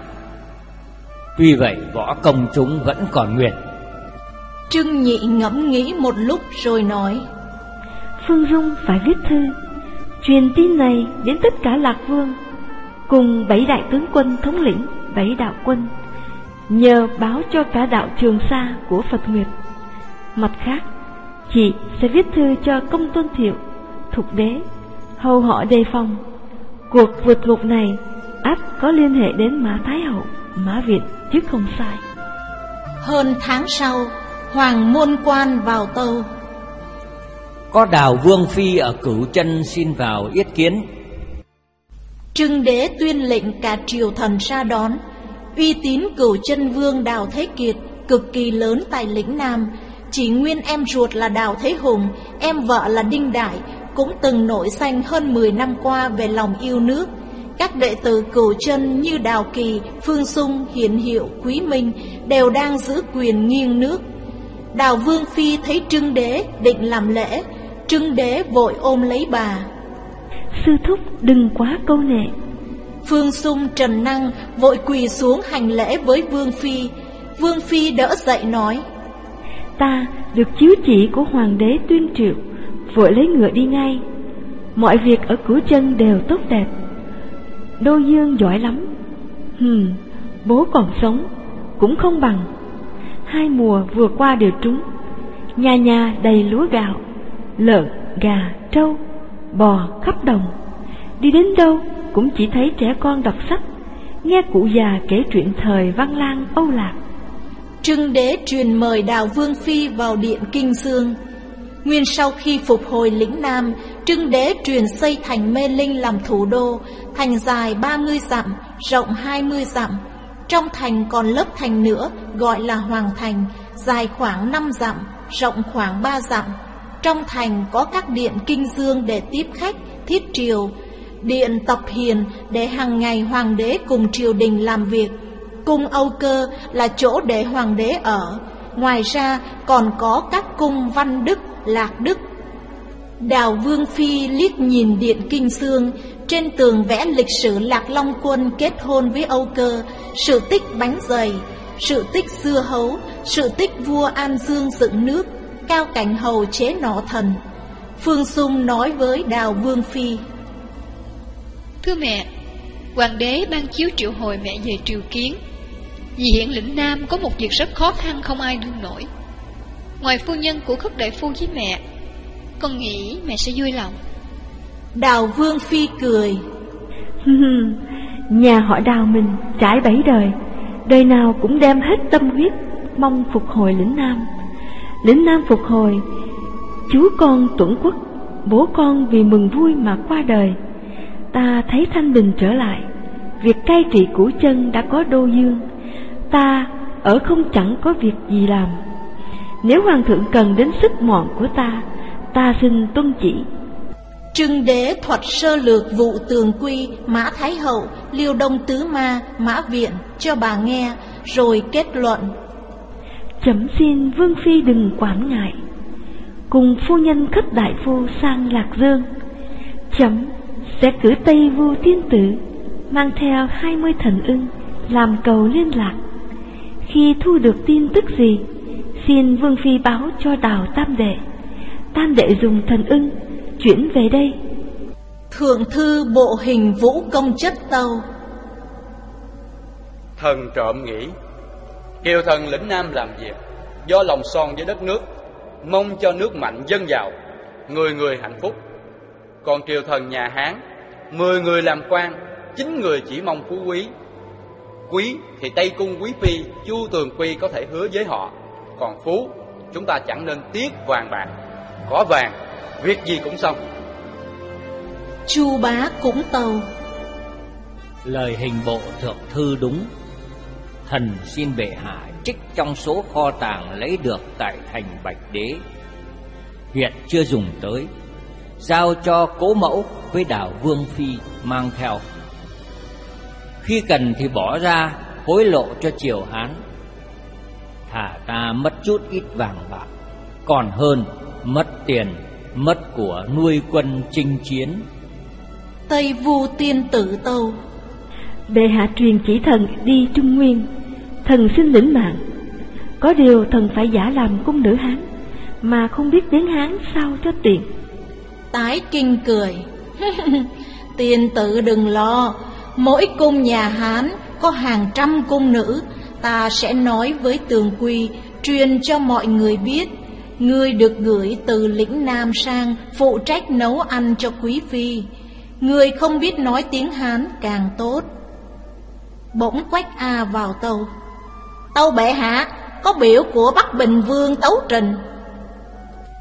Tuy vậy võ công chúng vẫn còn nguyên. Trưng Nhị ngẫm nghĩ một lúc rồi nói. Phương Dung phải viết thư truyền tin này đến tất cả Lạc Vương cùng bảy đại tướng quân thống lĩnh bảy đạo quân, nhờ báo cho cả đạo Trường Sa của Phật Nguyệt. Mặt khác, chị sẽ viết thư cho Công Tôn Thiệu, Thục Đế, hầu họ đề phòng. Cuộc vượt ngục này ắt có liên hệ đến Mã Thái Hậu, Mã Viện chứ không sai. Hơn tháng sau, Hoàng Môn Quan vào tâu. Có Đào Vương Phi ở Cửu Chân xin vào yết kiến. Trưng Đế tuyên lệnh cả triều thần ra đón. Uy tín Cửu Chân Vương Đào Thế Kiệt cực kỳ lớn tại lĩnh Nam. Chỉ nguyên em ruột là Đào Thế Hùng, em vợ là Đinh Đại cũng từng nổi danh hơn mười năm qua về lòng yêu nước. Các đệ tử Cửu Chân như Đào Kỳ, Phương Sung, Hiển Hiệu, Quý Minh đều đang giữ quyền nghiêng nước. Đào Vương Phi thấy Trưng Đế định làm lễ, Trưng Đế vội ôm lấy bà. Sư thúc đừng quá câu nệ. Phương Sung, Trần Năng vội quỳ xuống hành lễ với Vương Phi. Vương Phi đỡ dậy nói: Ta được chiếu chỉ của Hoàng đế tuyên triệu, vội lấy ngựa đi ngay. Mọi việc ở Cửu Chân đều tốt đẹp. Đô Dương giỏi lắm. Hừm, bố còn sống cũng không bằng. Hai mùa vừa qua đều trúng. Nhà nhà đầy lúa gạo, lợn, gà, trâu, bò khắp đồng. Đi đến đâu cũng chỉ thấy trẻ con đọc sách, nghe cụ già kể chuyện thời Văn Lang Âu Lạc. Trưng Đế truyền mời Đào Vương Phi vào điện Kinh Dương. Nguyên sau khi phục hồi lĩnh Nam, Trưng Đế truyền xây thành Mê Linh làm thủ đô. Thành dài ba mươi dặm, rộng hai mươi dặm. Trong thành còn lớp thành nữa gọi là Hoàng Thành, dài khoảng năm dặm, rộng khoảng ba dặm. Trong thành có các điện kinh dương để tiếp khách, thiết triều, điện tập hiền để hàng ngày hoàng đế cùng triều đình làm việc. Cung Âu Cơ là chỗ để hoàng đế ở. Ngoài ra còn có các cung Văn Đức, Lạc Đức. Đào Vương Phi liếc nhìn điện kinh dương, trên tường vẽ lịch sử Lạc Long Quân kết hôn với Âu Cơ, sự tích bánh dày, sự tích dưa hấu, sự tích vua An Dương dựng nước, Cao Cảnh Hầu chế nọ thần. Phương Sung nói với Đào Vương Phi: Thưa mẹ, hoàng đế ban chiếu triệu hồi mẹ về triều kiến. Vì hiện lĩnh Nam có một việc rất khó khăn không ai đương nổi. Ngoài phu nhân của Khất đại phu với mẹ, con nghĩ mẹ sẽ vui lòng. Đào Vương Phi cười: Nhà họ Đào mình trải bảy đời, đời nào cũng đem hết tâm huyết mong phục hồi lĩnh Nam. Lĩnh Nam phục hồi, chú con Tuẫn Quốc, bố con vì mừng vui mà qua đời. Ta thấy thanh bình trở lại, việc cai trị Cửu Chân đã có Đô Dương. Ta ở không chẳng có việc gì làm. Nếu hoàng thượng cần đến sức mọn của ta, ta xin tuân chỉ. Trưng Đế thuật sơ lược vụ Tường Quy, Mã Thái Hậu, Liêu Đông Tứ Ma, Mã Viện cho bà nghe, rồi kết luận: Chấm xin Vương Phi đừng quản ngại, cùng phu nhân Khất đại phu sang Lạc Dương. Chấm sẽ cử Tây Vu Tiên Tử mang theo hai mươi thần ưng làm cầu liên lạc. Khi thu được tin tức gì, xin Vương Phi báo cho Đào Tam Đệ. Tam Đệ dùng thần ưng chuyển về đây. Thượng thư bộ hình vũ công chất tâu: Thần trộm nghĩ, kiều thần lĩnh Nam làm việc do lòng son với đất nước, mong cho nước mạnh dân giàu, người người hạnh phúc. Còn triều thần nhà Hán, mười người làm quan, chín người chỉ mong phú quý. Quý thì Tây Cung Quý Phi, Chu Tường Quy có thể hứa với họ. Còn phú, chúng ta chẳng nên tiếc vàng bạc. Có vàng, việc gì cũng xong. Chu Bá cũng tâu: Lời hình bộ thượng thư đúng. Thần xin bệ hạ trích trong số kho tàng lấy được tại thành Bạch Đế, hiện chưa dùng tới, giao cho Cố Mẫu với Đào Vương Phi mang theo. Khi cần thì bỏ ra hối lộ cho triều Hán. Thả ta mất chút ít vàng bạc, còn hơn mất tiền mất của nuôi quân chinh chiến. Tây Vu Tiên Tử tâu: Bệ hạ truyền chỉ thần đi Trung Nguyên, thần xin lĩnh mạng. Có điều thần phải giả làm cung nữ Hán, mà không biết tiếng Hán sao cho tiện. Tái Kinh cười: Tiên tử đừng lo, mỗi cung nhà Hán có hàng trăm cung nữ. Ta sẽ nói với Tường Quy, truyền cho mọi người biết, ngươi được gửi từ lĩnh Nam sang phụ trách nấu ăn cho quý phi. Người không biết nói tiếng Hán càng tốt. Bỗng Quách A vào tâu: Tâu bệ hạ, có biểu của Bắc Bình Vương tấu trình.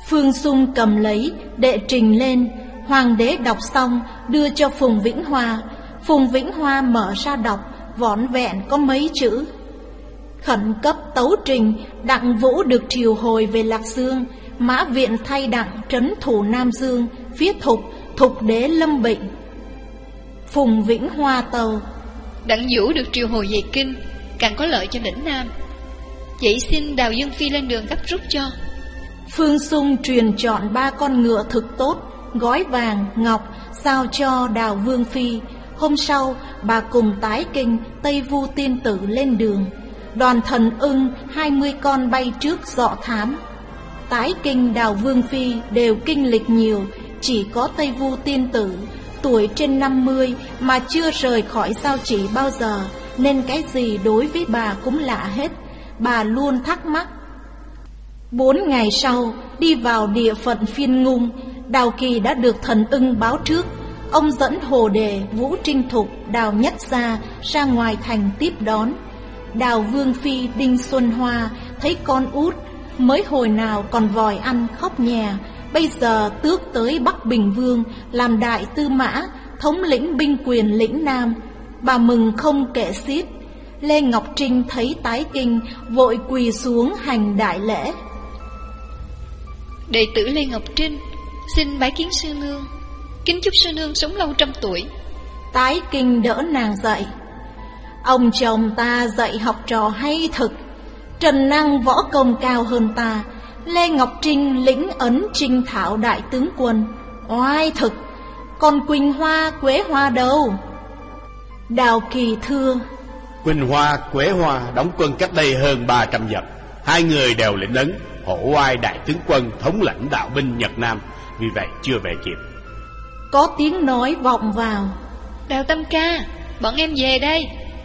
Phương Sung cầm lấy, đệ trình lên. Hoàng đế đọc xong, đưa cho Phùng Vĩnh Hoa. Phùng Vĩnh Hoa mở ra đọc, vỏn vẹn có mấy chữ: khẩn cấp tấu trình, Đặng Vũ được triều hồi về Lạc Dương. Mã Viện thay Đặng trấn thủ Nam Dương. Phía Thục, Thục đế lâm bệnh. Phùng Vĩnh Hoa tâu: Đặng Vũ được triều hồi về Kinh, càng có lợi cho lĩnh Nam. Vậy xin Đào Dương Phi lên đường gấp rút cho. Phương Sung truyền chọn ba con ngựa thực tốt, gói vàng, ngọc, giao cho Đào Vương Phi. Hôm sau, bà cùng tái kinh Tây Vu tiên tử lên đường. Đoàn Thần Ưng hai mươi con bay trước dọ thám. Tái kinh Đào Vương Phi đều kinh lịch nhiều, chỉ có Tây Vu tiên tử tuổi trên năm mươi mà chưa rời khỏi Giao Chỉ bao giờ, nên cái gì đối với bà cũng lạ hết. Bà luôn thắc mắc. Bốn ngày sau, đi vào địa phận Phiên Ngung, Đào Kỳ đã được Thần Ưng báo trước. Ông dẫn Hồ Đề, Vũ Trinh Thục, Đào Nhất Gia ra ngoài thành tiếp đón. Đào Vương Phi Đinh Xuân Hoa thấy con út mới hồi nào còn vòi ăn khóc nhè, bây giờ tước tới Bắc Bình Vương làm đại tư mã, thống lĩnh binh quyền lĩnh Nam. Bà mừng không kể xiết. Lê Ngọc Trinh thấy tái kinh, vội quỳ xuống hành đại lễ. Đệ tử Lê Ngọc Trinh xin bái kiến sư nương, kính chúc sư nương sống lâu trăm tuổi. Tái kinh đỡ nàng dậy. Ông chồng ta dạy học trò hay thực, trần năng võ công cao hơn ta. Lê Ngọc Trinh lĩnh ấn Trinh Thảo đại tướng quân, oai thực. Còn Quỳnh Hoa, Quế Hoa đâu? Đào Kỳ thưa: Quỳnh Hoa, Quế Hoa đóng quân cách đây hơn ba trăm dặm. Hai người đều lĩnh ấn hổ oai đại tướng quân, thống lãnh đạo binh Nhật Nam, vì vậy chưa về kịp. Có tiếng nói vọng vào: Đào Tam ca, bọn em về đây.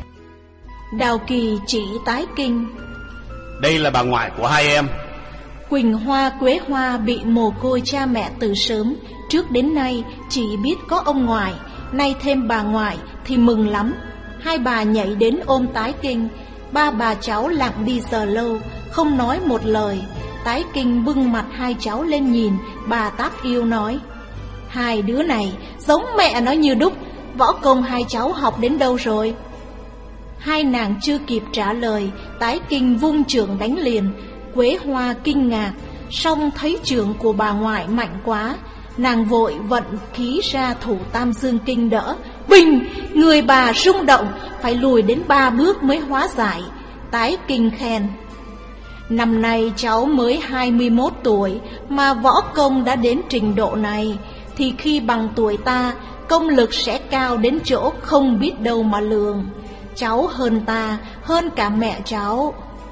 Đào Kỳ chỉ tái kinh: Đây là bà ngoại của hai em. Quỳnh Hoa, Quế Hoa bị mồ côi cha mẹ từ sớm, trước đến nay chỉ biết có ông ngoại, nay thêm bà ngoại thì mừng lắm. Hai bà nhảy đến ôm tái kinh. Ba bà cháu lặng đi giờ lâu, không nói một lời. Tái kinh bưng mặt hai cháu lên nhìn, bà Táp Yêu nói: Hai đứa này giống mẹ nó như đúc, võ công hai cháu học đến đâu rồi? Hai nàng chưa kịp trả lời, tái kinh vung chưởng đánh liền. Quế Hoa kinh ngạc, song thấy chưởng của bà ngoại mạnh quá, nàng vội vận khí ra thủ Tam Dương Kinh đỡ. Bình, người bà rung động, phải lùi đến ba bước mới hóa giải. Tái kinh khen: Năm nay cháu mới hai mươi mốt tuổi mà võ công đã đến trình độ này, thì khi bằng tuổi ta, công lực sẽ cao đến chỗ không biết đâu mà lường. Cháu hơn ta, hơn cả mẹ cháu.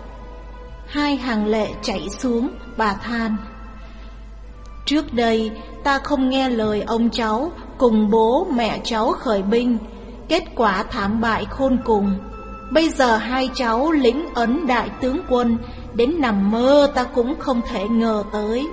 Hai hàng lệ chảy xuống, bà than: Trước đây ta không nghe lời ông cháu cùng bố mẹ cháu khởi binh, kết quả thảm bại khôn cùng. Bây giờ hai cháu lĩnh ấn đại tướng quân, đến nằm mơ ta cũng không thể ngờ tới.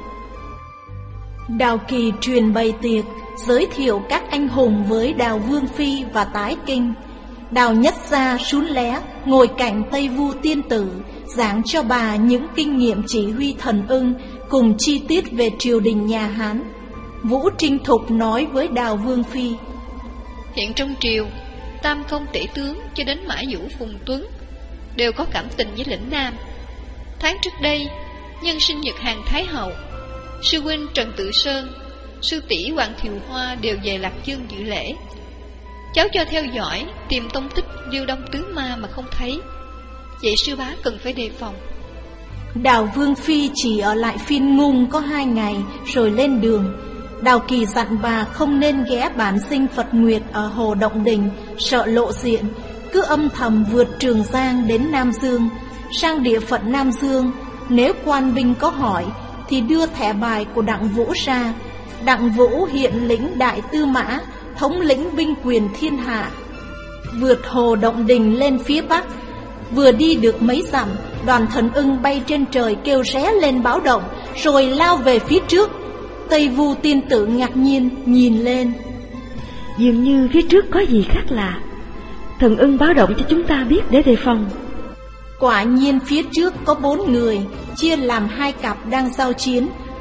Đào Kỳ truyền bày tiệc, giới thiệu các anh hùng với Đào Vương Phi và tái kinh. Đào Nhất Gia sún lé ngồi cạnh Tây Vu tiên tử, giảng cho bà những kinh nghiệm chỉ huy Thần Ưng cùng chi tiết về triều đình nhà Hán. Vũ Trinh Thục nói với Đào Vương Phi: Hiện trong triều, Tam Công Tể Tướng cho đến Mã Vũ Phùng Tuấn đều có cảm tình với lĩnh Nam. Tháng trước đây, nhân sinh nhật Hàng Thái Hậu, sư huynh Trần Tự Sơn, sư tỷ Hoàng Thiều Hoa đều về Lạc Dương dự lễ. Cháu cho theo dõi, tìm tông tích Liêu Đông Tứ Ma mà không thấy. Vậy sư bá cần phải đề phòng. Đào Vương Phi chỉ ở lại Phiên Ngung có hai ngày rồi lên đường. Đào Kỳ dặn bà không nên ghé bản sinh Phật Nguyệt ở Hồ Động Đình, sợ lộ diện, cứ âm thầm vượt Trường Giang đến Nam Dương. Sang địa phận Nam Dương, nếu quan binh có hỏi thì đưa thẻ bài của Đặng Vũ ra. Đặng Vũ hiện lĩnh đại tư mã, thống lĩnh binh quyền thiên hạ. Vượt Hồ Động Đình lên phía Bắc, vừa đi được mấy dặm, đoàn Thần Ưng bay trên trời kêu ré lên báo động, rồi lao về phía trước. Tây Vu tiên tử ngạc nhiên nhìn lên. Dường như phía trước có gì khác lạ. Thần Ưng báo động cho chúng ta biết để đề phòng. Quả nhiên phía trước có bốn người, chia làm hai cặp đang giao chiến.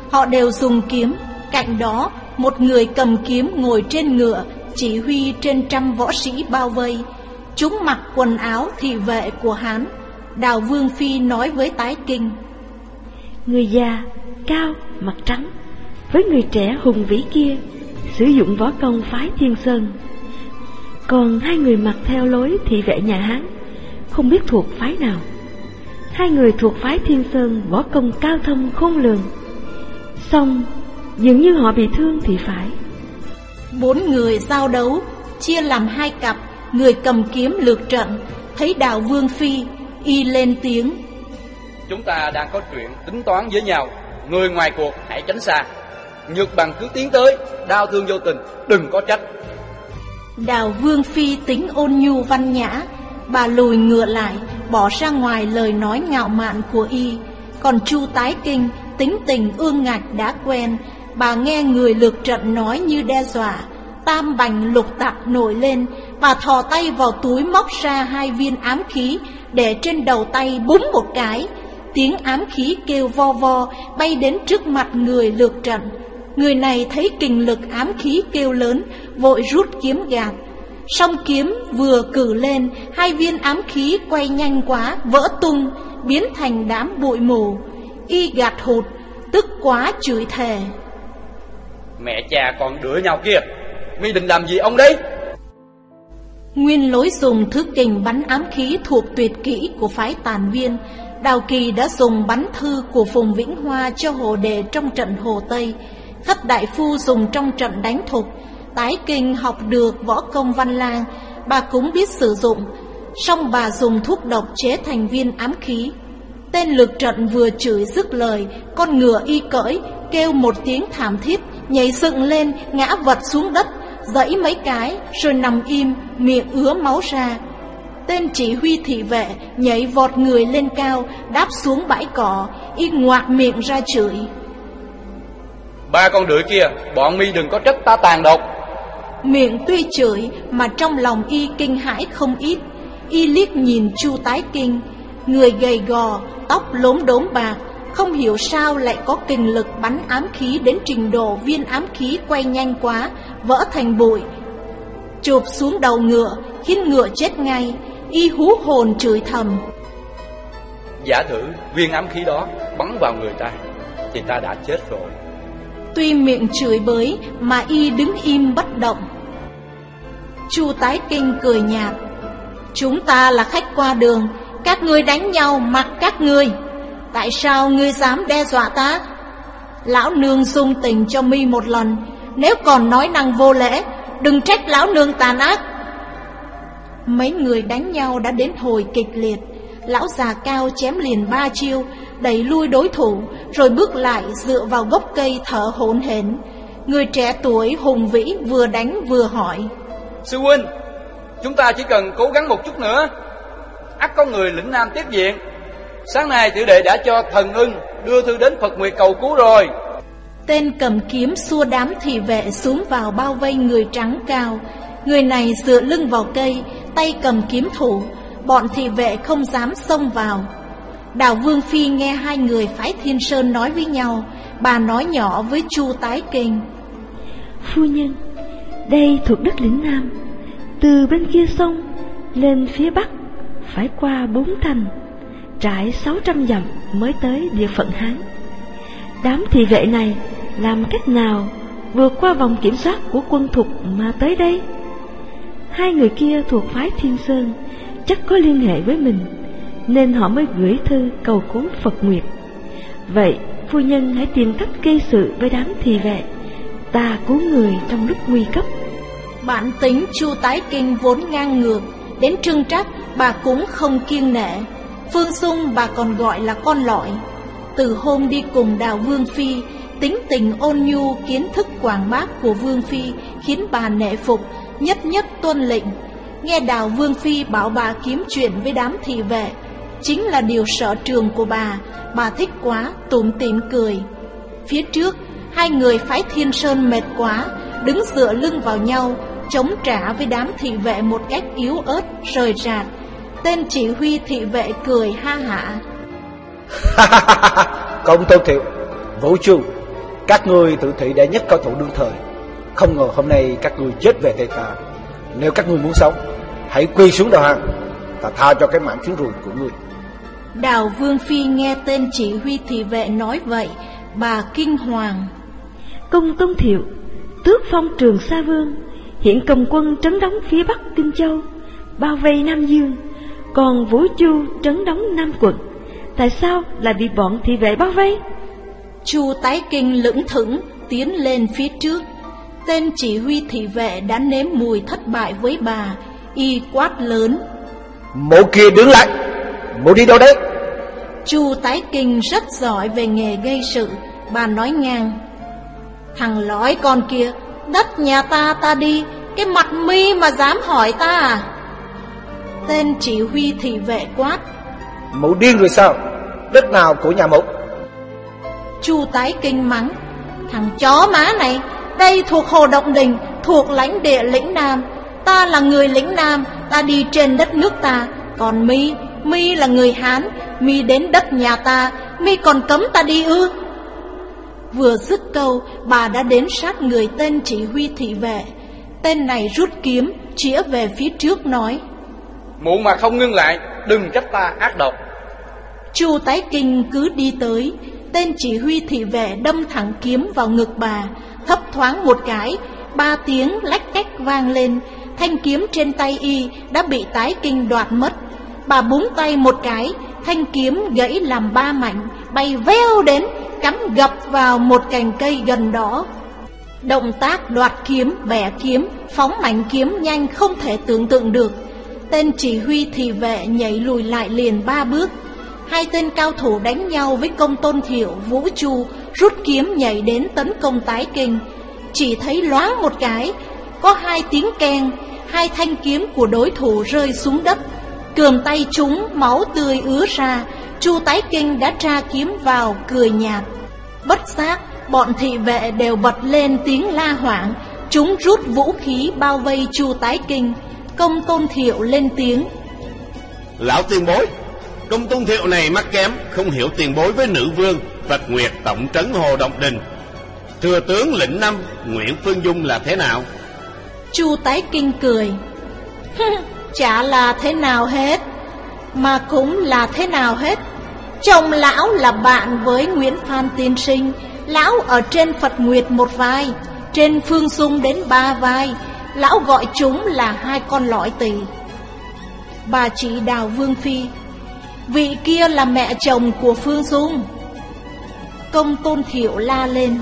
Họ đều dùng kiếm. Cạnh đó một người cầm kiếm ngồi trên ngựa, chỉ huy trên trăm võ sĩ bao vây. Chúng mặc quần áo thị vệ của Hán. Đào Vương Phi nói với Tái Kinh: Người già, cao, mặt trắng với người trẻ hùng vĩ kia sử dụng võ công phái Thiên Sơn. Còn hai người mặc theo lối thị vệ nhà Hán, không biết thuộc phái nào. Hai người thuộc phái Thiên Sơn võ công cao thâm khôn lường, song dường như họ bị thương thì phải. Bốn người giao đấu, chia làm hai cặp. Người cầm kiếm lược trận. Thấy Đào Vương Phi, y lên tiếng: Chúng ta đang có chuyện tính toán với nhau, người ngoài cuộc hãy tránh xa. Nhược Bằng cứ tiến tới, đau thương vô tình, đừng có trách. Đào Vương Phi tính ôn nhu văn nhã. Bà lùi ngựa lại, bỏ ra ngoài lời nói ngạo mạn của y. Còn Chu Tái Kinh tính tình ương ngạch đã quen. Bà nghe người lược trận nói như đe dọa. Tam bành lục tặc nổi lên. Bà thò tay vào túi móc ra hai viên ám khí, để trên đầu tay búng một cái. Tiếng ám khí kêu vo vo, bay đến trước mặt người lược trận. Người này thấy kình lực ám khí kêu lớn, vội rút kiếm gạt. Song kiếm vừa cử lên, hai viên ám khí quay nhanh quá, vỡ tung, biến thành đám bụi mù. Y gạt hụt, tức quá chửi thề: Mẹ cha con đứa nhau kia, mi định làm gì ông đấy? Nguyên lối dùng thứ kình bắn ám khí thuộc tuyệt kỹ của phái Tàn Viên. Đào Kỳ đã dùng bắn thư của Phùng Vĩnh Hoa cho Hồ Đề trong trận Hồ Tây. Khất Đại Phu dùng trong trận đánh Thục. Tái Kinh học được võ công Văn Lang, bà cũng biết sử dụng. Song bà dùng thuốc độc chế thành viên ám khí. Tên lược trận vừa chửi dứt lời, con ngựa y cưỡi kêu một tiếng thảm thiết, nhảy dựng lên, ngã vật xuống đất, giãy mấy cái rồi nằm im, miệng ứa máu ra. Tên chỉ huy thị vệ nhảy vọt người lên cao, đáp xuống bãi cỏ, y ngoạc miệng ra chửi: Ba con đưởi kia, bọn mi đừng có trách ta tàn độc. Miệng tuy chửi mà trong lòng y kinh hãi không ít. Y liếc nhìn Chu Tái Kinh, người gầy gò, tóc lốm đốm bạc, không hiểu sao lại có kình lực bắn ám khí đến trình độ viên ám khí quay nhanh quá, vỡ thành bụi, chụp xuống đầu ngựa, khiến ngựa chết ngay. Y hú hồn chửi thầm: Giả thử viên ám khí đó bắn vào người ta thì ta đã chết rồi. Tuy miệng chửi bới mà y đứng im bất động. Chu Tái Kinh cười nhạt: Chúng ta là khách qua đường, các ngươi đánh nhau mặc các ngươi, tại sao ngươi dám đe dọa ta? Lão nương dung tình cho mi một lần, nếu còn nói năng vô lễ, đừng trách lão nương tàn ác. Mấy người đánh nhau đã đến hồi kịch liệt. Lão già cao chém liền ba chiêu, đẩy lui đối thủ, rồi bước lại dựa vào gốc cây thở hổn hển. Người trẻ tuổi hùng vĩ vừa đánh vừa hỏi: Sư huynh, chúng ta chỉ cần cố gắng một chút nữa, ắt có người lĩnh nam tiếp viện. Sáng nay tiểu đệ đã cho thần ưng đưa thư đến Phật Nguyệt cầu cứu rồi. Tên cầm kiếm xua đám thị vệ xuống vào bao vây người trắng cao. Người này dựa lưng vào cây, tay cầm kiếm thủ. Bọn thị vệ không dám xông vào. Đào Vương Phi nghe hai người phái Thiên Sơn nói với nhau. Bà nói nhỏ với Chu Tái Kinh: Phu nhân, đây thuộc đất lĩnh Nam. Từ bên kia sông lên phía bắc phải qua bốn thành, trải sáu trăm dặm mới tới địa phận Hán. Đám thị vệ này làm cách nào vượt qua vòng kiểm soát của quân Thục mà tới đây? Hai người kia thuộc phái Thiên Sơn, chắc có liên hệ với mình, nên họ mới gửi thư cầu cứu Phật Nguyệt. Vậy phu nhân hãy tìm cách gây sự với đám thị vệ, ta cứu người trong lúc nguy cấp. Bản tính Chu Tái Kinh vốn ngang ngược, đến trưng trắc bà cũng không kiêng nể. Phương Dung bà còn gọi là con lọi. Từ hôm đi cùng Đào Vương Phi, tính tình ôn nhu, kiến thức quảng bác của Vương Phi khiến bà nể phục, nhất nhất tuân lệnh. Nghe Đào Vương Phi bảo bà kiếm chuyện với đám thị vệ, chính là điều sở trường của bà. Bà thích quá, tủm tỉm cười. Phía trước, hai người phái Thiên Sơn mệt quá, đứng dựa lưng vào nhau, chống trả với đám thị vệ một cách yếu ớt, rời rạc. Tên chỉ huy thị vệ cười ha hả: Công Tôn Thiệu, Vũ Chu, Các ngươi tự thị đệ nhất cao thủ đương thời, không ngờ hôm nay các ngươi chết về tay ta. Nếu các ngươi muốn sống, hãy quy xuống đầu hàng, ta tha cho cái mạng chuyến ruồi của ngươi. Đào Vương Phi nghe tên chỉ huy thị vệ nói vậy, bà kinh hoàng. Công Tôn Thiệu, tước phong Trường Sa Vương, hiện cầm quân trấn đóng phía bắc Kinh Châu, bao vây Nam Dương, còn Vũ Chu trấn đóng Nam Quận. Tại sao lại bị bọn thị vệ bao vây? Chu Tái Kinh lững thững tiến lên phía trước. Tên chỉ huy thị vệ đã nếm mùi thất bại với bà, y quát lớn: Mụ kia đứng lại, mụ đi đâu đấy? Chu Tái Kinh rất giỏi về nghề gây sự, bà nói ngang: Thằng lói con kia, đất nhà ta ta đi, cái mặt mi mà dám hỏi ta à? Tên chỉ huy thị vệ quát: Mụ điên rồi sao? Đất nào của nhà mụ? Chu Tái Kinh mắng: Thằng chó má này, đây thuộc Hồ Động Đình, thuộc lãnh địa lĩnh Nam. Ta là người lĩnh Nam, ta đi trên đất nước ta. Còn mi, mi là người Hán, mi đến đất nhà ta, mi còn cấm ta đi ư? Vừa dứt câu, bà đã đến sát người tên chỉ huy thị vệ. Tên này rút kiếm, chĩa về phía trước nói: Mụ mà không ngưng lại, đừng trách ta ác độc. Chu Tái Kinh cứ đi tới. Tên chỉ huy thị vệ đâm thẳng kiếm vào ngực bà, thấp thoáng một cái, ba tiếng lách cách vang lên. Thanh kiếm trên tay y đã bị Tái Kinh đoạt mất. Bà búng tay một cái, thanh kiếm gãy làm ba mảnh, bay veo đến, cắm gập vào một cành cây gần đó. Động tác đoạt kiếm, bẻ kiếm, phóng mảnh kiếm nhanh không thể tưởng tượng được. Tên chỉ huy thị vệ nhảy lùi lại liền ba bước. Hai tên cao thủ đánh nhau với Công Tôn Thiệu, Vũ Chu, rút kiếm nhảy đến tấn công Tái Kinh. Chỉ thấy loáng một cái, có hai tiếng keng, hai thanh kiếm của đối thủ rơi xuống đất. Cườm tay chúng, máu tươi ứa ra. Chu Tái Kinh đã tra kiếm vào, cười nhạt. Bất giác, bọn thị vệ đều bật lên tiếng la hoảng. Chúng rút vũ khí bao vây Chu Tái Kinh. Công Tôn Thiệu lên tiếng: Lão tiền bối, Công Tôn Thiệu này mắc kém, không hiểu tiền bối với nữ vương Phật Nguyệt tổng trấn Hồ Động Đình. Thừa tướng lĩnh Nam Nguyễn Phương Dung là thế nào? Chu Tái Kinh cười: Chả là thế nào hết, mà cũng là thế nào hết. Chồng lão là bạn với Nguyễn Phan tiên sinh. Lão ở trên Phật Nguyệt một vai, trên Phương Dung đến ba vai. Lão gọi chúng là hai con lõi tỳ. Bà chỉ Đào Vương Phi: Vị kia là mẹ chồng của Phương Dung. Công Tôn Thiệu la lên: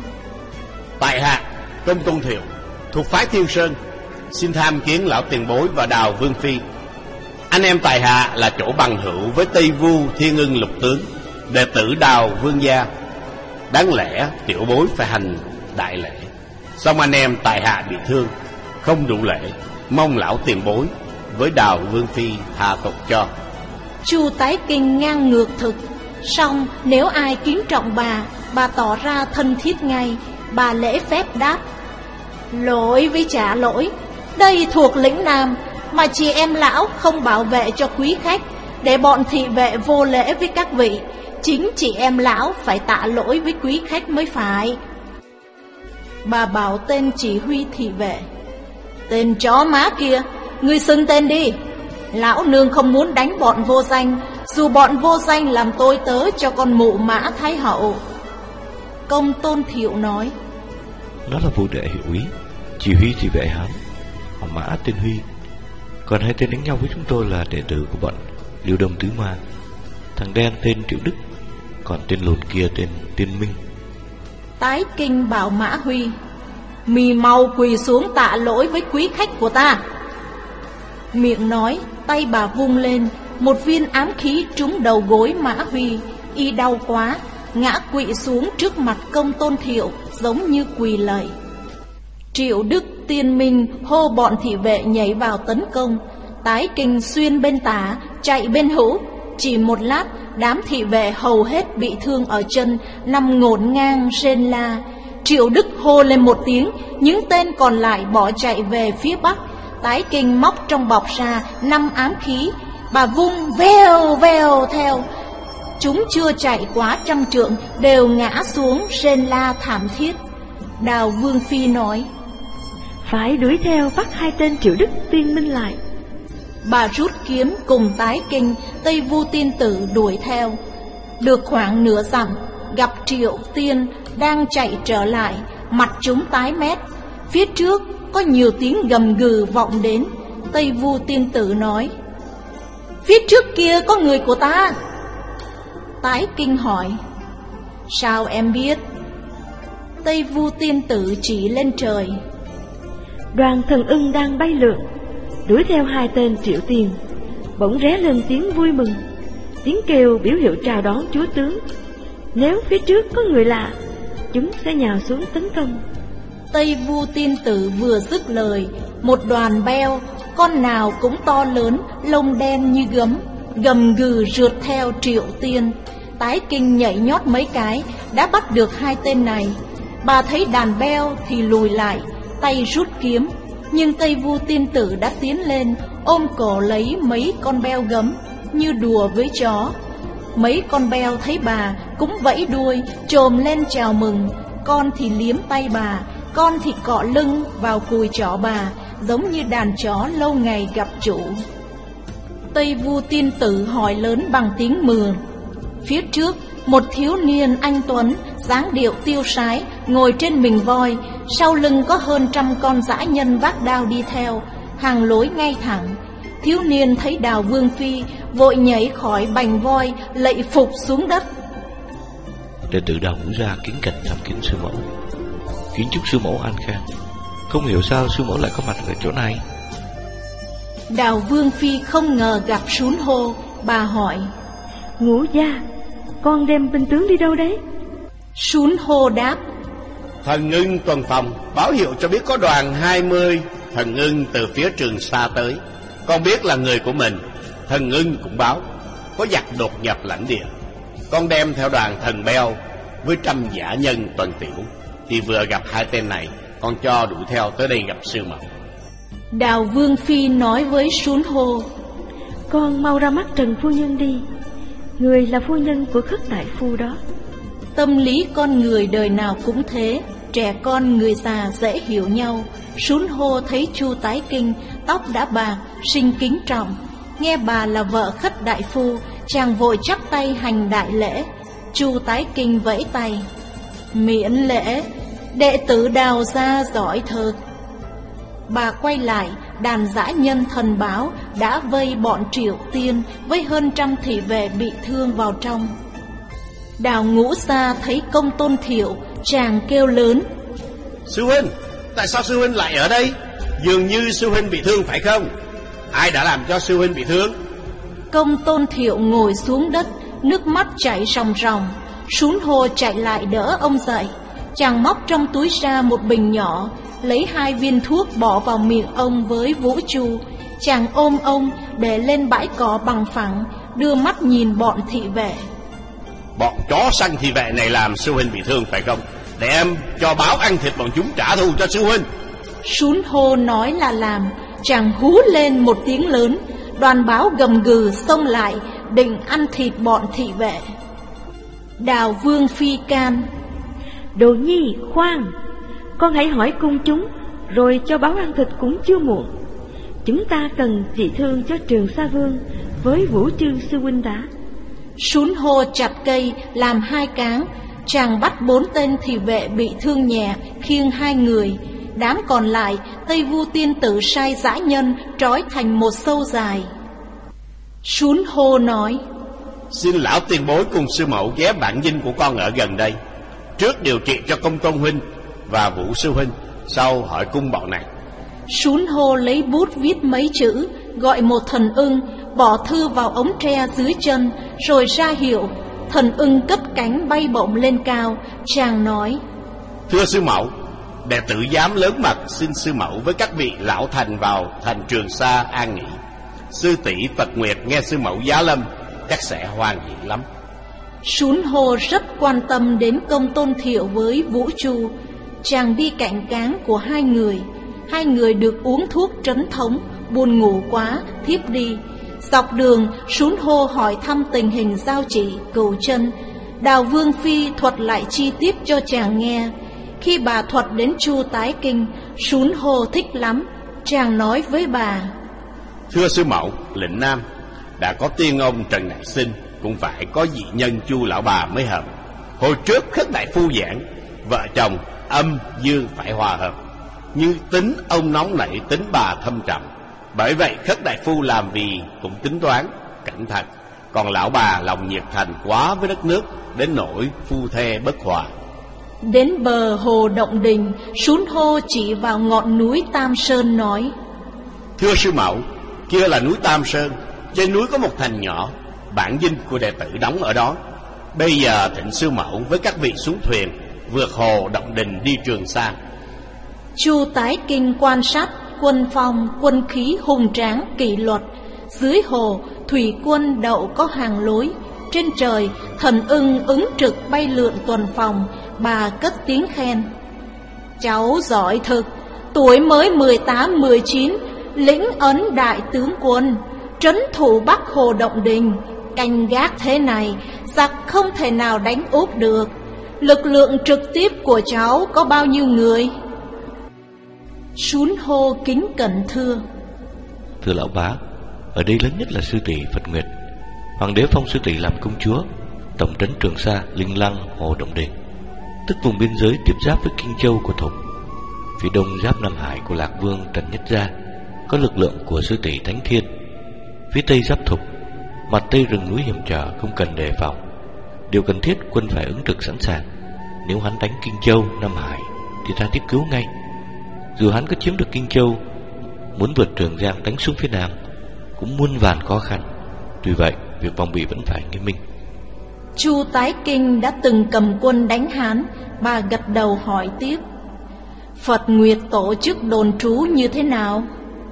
Tại hạ Công Tôn Thiệu, thuộc phái Thiên Sơn, xin tham kiến lão tiền bối và Đào Vương Phi. Anh em tại hạ là chỗ bằng hữu với Tây Vu Thiên Ưng Lục Tướng, đệ tử Đào Vương gia. Đáng lẽ tiểu bối phải hành đại lễ, song anh em tại hạ bị thương, không đủ lễ, mong lão tiền bối với Đào Vương Phi tha tội cho. Chu Tái Kinh ngang ngược thực. Song nếu ai kính trọng bà, bà tỏ ra thân thiết ngay. Bà lễ phép đáp: Lỗi với trả lỗi, đây thuộc lĩnh Nam, mà chị em lão không bảo vệ cho quý khách, để bọn thị vệ vô lễ với các vị. Chính chị em lão phải tạ lỗi với quý khách mới phải. Bà bảo tên chỉ huy thị vệ: Tên chó má kia, ngươi xưng tên đi. Lão nương không muốn đánh bọn vô danh, dù bọn vô danh làm tôi tớ cho con mụ Mã Thái Hậu. Công Tôn Thiệu nói: Nó là phụ đệ hiệu úy, chỉ huy thị vệ Hán, họ Mã tên Huy. Còn hai tên đánh nhau với chúng tôi là đệ tử của bọn Liêu Đông Tứ Ma. Thằng đen tên Triệu Đức, còn tên lùn kia tên Tiên Minh. Tái Kinh bảo Mã Huy: Mì mau quỳ xuống tạ lỗi với quý khách của ta. Miệng nói, tay bà vung lên, một viên ám khí trúng đầu gối Mã Huy. Y đau quá, ngã quỵ xuống trước mặt Công Tôn Thiệu, giống như quỳ lạy. Triệu Đức, Tiên Minh hô bọn thị vệ nhảy vào tấn công. Tái Kinh xuyên bên tả, chạy bên hữu. Chỉ một lát, đám thị vệ hầu hết bị thương ở chân, nằm ngổn ngang rên la. Triệu Đức hô lên một tiếng, những tên còn lại bỏ chạy về phía bắc. Tái Kinh móc trong bọc ra năm ám khí, bà vung veo veo theo. chúng chưa chạy quá trăm trượng đều ngã xuống rên la thảm thiết. Đào Vương Phi nói: phải đuổi theo bắt hai tên Triệu Đức Tiên Minh lại. Bà rút kiếm cùng Tái Kinh, Tây Vu Tiên Tử đuổi theo. Được khoảng nửa dặm, gặp Triệu Tiên đang chạy trở lại, mặt chúng tái mét. Phía trước có nhiều tiếng gầm gừ vọng đến. Tây Vu Tiên Tử nói: phía trước kia có người của ta. Tái Kinh hỏi: sao em biết? Tây Vu Tiên Tử chỉ lên trời. Đoàn Thần Ưng đang bay lượn, đuổi theo hai tên Triệu Tiền, bỗng ré lên tiếng vui mừng, tiếng kêu biểu hiệu chào đón chúa tướng. Nếu phía trước có người lạ, chúng sẽ nhào xuống tấn công. Tây Vu Tiên Tử vừa dứt lời, một đoàn beo, con nào cũng to lớn, lông đen như gấm, gầm gừ rượt theo Triệu Tiên. Tái Kinh nhảy nhót mấy cái, đã bắt được hai tên này. Bà thấy đàn beo thì lùi lại, tay rút kiếm. Nhưng Tây Vu Tiên Tử đã tiến lên, ôm cổ lấy mấy con beo gấm, như đùa với chó. Mấy con beo thấy bà cũng vẫy đuôi, chồm lên chào mừng. Con thì liếm tay bà, con thì cọ lưng vào cùi chó bà, giống như đàn chó lâu ngày gặp chủ. Tây Vu Tiên Tử hỏi lớn bằng tiếng Mường. Phía trước, một thiếu niên anh tuấn, dáng điệu tiêu sái, ngồi trên mình voi, sau lưng có hơn trăm con dã nhân vác đao đi theo, hàng lối ngay thẳng. Thiếu niên thấy Đào Vương Phi, vội nhảy khỏi bành voi, lạy phục xuống đất. Đệ tử Đào Ngũ Gia kính cẩn tham kiến sư mẫu, kính chúc sư mẫu an khang. Không hiểu sao sư mẫu lại có mặt ở chỗ này. Đào Vương Phi không ngờ gặp Sún Hô, bà hỏi: Ngũ Gia, con đem binh tướng đi đâu đấy? Sún Hô đáp: Thần Ưng tuần phòng báo hiệu cho biết có đoàn hai mươi thần ưng từ phía Trường Sa tới. Con biết là người của mình. Thần Ưng cũng báo có giặc đột nhập lãnh địa. Con đem theo đoàn thần beo với trăm dã nhân tuần tiểu, thì vừa gặp hai tên này, con cho đuổi theo tới đây gặp sư mẫu. Đào Vương Phi nói với Sún Hô: Con mau ra mắt Trần phu nhân đi, người là phu nhân của Khất đại phu đó. Tâm lý con người đời nào cũng thế, trẻ con người già dễ hiểu nhau. Sún Hô thấy Chu Tái Kinh, tóc đã bạc, sinh kính trọng. Nghe bà là vợ Khất đại phu, chàng vội chắp tay hành đại lễ. Chu Tái Kinh vẫy tay: Miễn lễ, đệ tử Đào gia giỏi thật. Bà quay lại, đàn dã nhân thần báo đã vây bọn Triệu Tiên với hơn trăm thị vệ bị thương vào trong. Đào Ngũ Gia thấy Công Tôn Thiệu, chàng kêu lớn: Sư huynh, tại sao sư huynh lại ở đây? Dường như sư huynh bị thương phải không? Ai đã làm cho sư huynh bị thương? Công Tôn Thiệu ngồi xuống đất, nước mắt chảy ròng ròng. Sún Hô chạy lại đỡ ông dậy. Chàng móc trong túi ra một bình nhỏ, lấy hai viên thuốc bỏ vào miệng ông với Vũ Chu. Chàng ôm ông để lên bãi cỏ bằng phẳng, đưa mắt nhìn bọn thị vệ. Bọn chó săn thị vệ này làm sư huynh bị thương phải không? Để em cho báo ăn thịt bọn chúng trả thù cho sư huynh. Sún Hô nói là làm. Chàng hú lên một tiếng lớn, đoàn báo gầm gừ xông lại, định ăn thịt bọn thị vệ. Đào Vương Phi can: Đồ nhi, khoan, con hãy hỏi cung chúng, rồi cho báo ăn thịt cũng chưa muộn. Chúng ta cần trị thương cho Trường Sa Vương với Vũ Chư sư huynh đã. Sún Hô chặt cây làm hai cáng. Chàng bắt bốn tên thị vệ bị thương nhẹ, khiêng hai người. Đám còn lại, Tây Vu Tiên Tử sai dã nhân trói thành một sâu dài. Sún Hô nói: Xin lão tiền bối cùng sư mẫu ghé bản dinh của con ở gần đây, trước điều trị cho Công Tôn huynh và Vũ sư huynh, sau hỏi cung bọn này. Sún Hô lấy bút viết mấy chữ, gọi một thần ưng, bỏ thư vào ống tre dưới chân, rồi ra hiệu. Thần ưng cất cánh bay bổng lên cao. Chàng nói: Thưa sư mẫu, đệ tử dám lớn mặt xin sư mẫu với các vị lão thành vào thành Trường Sa an nghỉ. Sư tỷ Tật Nguyệt nghe sư mẫu giá lâm chắc sẽ hoan hỷ lắm. Sún Hô rất quan tâm đến Công Tôn Thiệu với Vũ Chu. Chàng đi cạnh cáng của hai người. Hai người được uống thuốc trấn thống, buồn ngủ quá, thiếp đi. Dọc đường, Sún Hô hỏi thăm tình hình giao chỉ, cửu chân. Đào Vương Phi thuật lại chi tiết cho chàng nghe. Khi bà thuật đến Chu Tái Kinh, Sún Hô thích lắm. Chàng nói với bà: Thưa sư mẫu, lệnh Nam đã có tiên ông Trần Đại Sinh, cũng phải có dị nhân Chu lão bà mới hợp. Hồi trước Khất đại phu giảng, vợ chồng âm dương phải hòa hợp, như tính ông nóng nảy, tính bà thâm trầm. Bởi vậy Khất đại phu làm vì cũng tính toán cẩn thận, còn lão bà lòng nhiệt thành quá với đất nước, đến nỗi phu thê bất hòa. Đến bờ hồ Động Đình, Sún Hô chỉ vào ngọn núi Tam Sơn nói: Thưa sư mẫu, kia là núi Tam Sơn. Trên núi có một thành nhỏ, bản dinh của đệ tử đóng ở đó. Bây giờ thỉnh sư mẫu với các vị xuống thuyền, vượt hồ Động Đình đi Trường Sa. Chu Tái Kinh quan sát quân phong, quân khí hùng tráng, kỷ luật. Dưới hồ, thủy quân đậu có hàng lối. Trên trời, thần ưng ứng trực bay lượn tuần phòng. Bà cất tiếng khen: Cháu giỏi thực, tuổi mới mười tám mười chín, lĩnh ấn đại tướng quân, trấn thủ Bắc hồ Động Đình. Canh gác thế này, giặc không thể nào đánh úp được. Lực lượng trực tiếp của cháu có bao nhiêu người? Sún Hô kính cẩn thưa: Thưa lão bá, ở đây lớn nhất là sư tỷ Phật Nguyệt. Hoàng đế phong sư tỷ làm công chúa, tổng trấn Trường Sa, Linh Lăng, hồ Động Đình, tức vùng biên giới tiếp giáp với Kinh Châu của Thục. Phía đông giáp Nam Hải của Lạc Vương Trần Nhất Gia, có lực lượng của sư tỷ Thánh Thiên. Phía tây giáp Thục, mặt tây rừng núi hiểm trở, không cần đề phòng. Điều cần thiết quân phải ứng trực sẵn sàng. Nếu hắn đánh Kinh Châu, Nam Hải thì ra tiếp cứu ngay. Dù hắn có chiếm được Kinh Châu, muốn vượt Trường Giang đánh xuống phía nam cũng muôn vàn khó khăn. Tuy vậy, việc phòng bị vẫn phải nghiêm minh. Chu Tái Kinh đã từng cầm quân đánh Hán. Bà gật đầu hỏi tiếp: Phật Nguyệt tổ chức đồn trú như thế nào?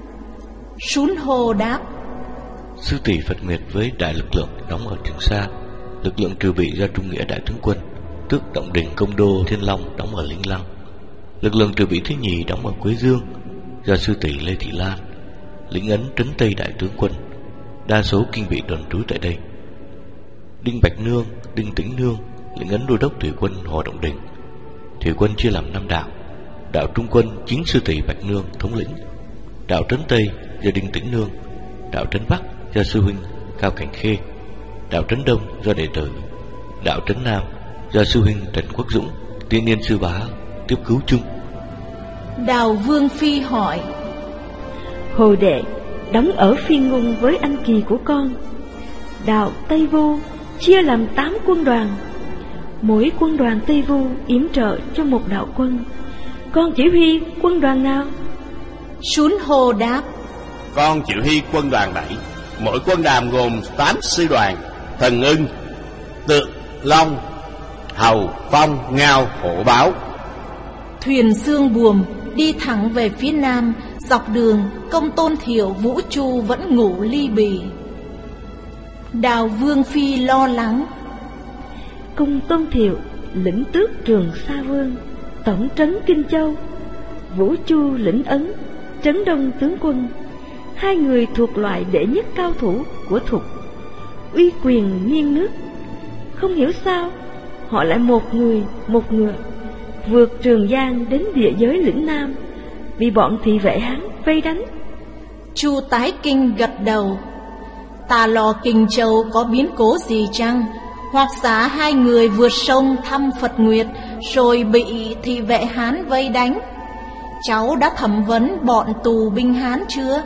Sún Hô đáp: Sư tỷ Phật Nguyệt với đại lực lượng đóng ở Trường Sa, lực lượng trừ bị do Trung Nghĩa đại tướng quân, tức Động Đình Công Đô Thiên Long đóng ở Linh Lăng, lực lượng trừ bị thứ nhì đóng ở Quế Dương do sư tỷ Lê Thị Lan, lĩnh ấn trấn Tây đại tướng quân, đa số kinh bị đồn trú tại đây. Đinh Bạch Nương, Đinh Tĩnh Nương lĩnh ấn đô đốc thủy quân hồ Động Đình. Thủy quân chia làm năm đạo. Đạo Trung quân chính sư tỷ Bạch Nương thống lĩnh, đạo trấn Tây do Đinh Tĩnh Nương, đạo trấn Bắc do sư huynh Cao Cảnh Khê, đạo trấn Đông do đệ tử, đạo trấn Nam do sư huynh Trần Quốc Dũng, tiên niên sư bá tiếp cứu chung. Đào Vương Phi hỏi: Hồ đệ đóng ở Phiên Ngôn với anh kỳ của con. Đạo Tây Vu chia làm tám quân đoàn, mỗi quân đoàn Tây Vu yểm trợ cho một đạo quân. Con chỉ huy quân đoàn nào? Sún Hô đáp: Con chỉ huy quân đoàn bảy, mỗi quân đoàn gồm tám sư đoàn: Thần Ưng, Tượng, Long, Hầu, Phong, Ngao, Hổ, Báo. Thuyền xương buồm đi thẳng về phía nam. Dọc đường, Công Tôn Thiệu, Vũ Chu vẫn ngủ ly bì. Đào Vương Phi lo lắng: Công Tôn Thiệu lĩnh tước Trường Sa Vương, tổng trấn Kinh Châu. Vũ Chu lĩnh ấn, trấn Đông tướng quân. Hai người thuộc loại đệ nhất cao thủ của Thục, uy quyền nghiêng nước. Không hiểu sao họ lại một người một ngựa vượt Trường Giang đến địa giới lĩnh Nam, bị bọn thị vệ Hán vây đánh. Chu Tái Kinh gật đầu: Ta lo Kinh Châu có biến cố gì chăng? Hoặc giả hai người vượt sông thăm Phật Nguyệt rồi bị thị vệ Hán vây đánh. Cháu đã thẩm vấn bọn tù binh Hán chưa?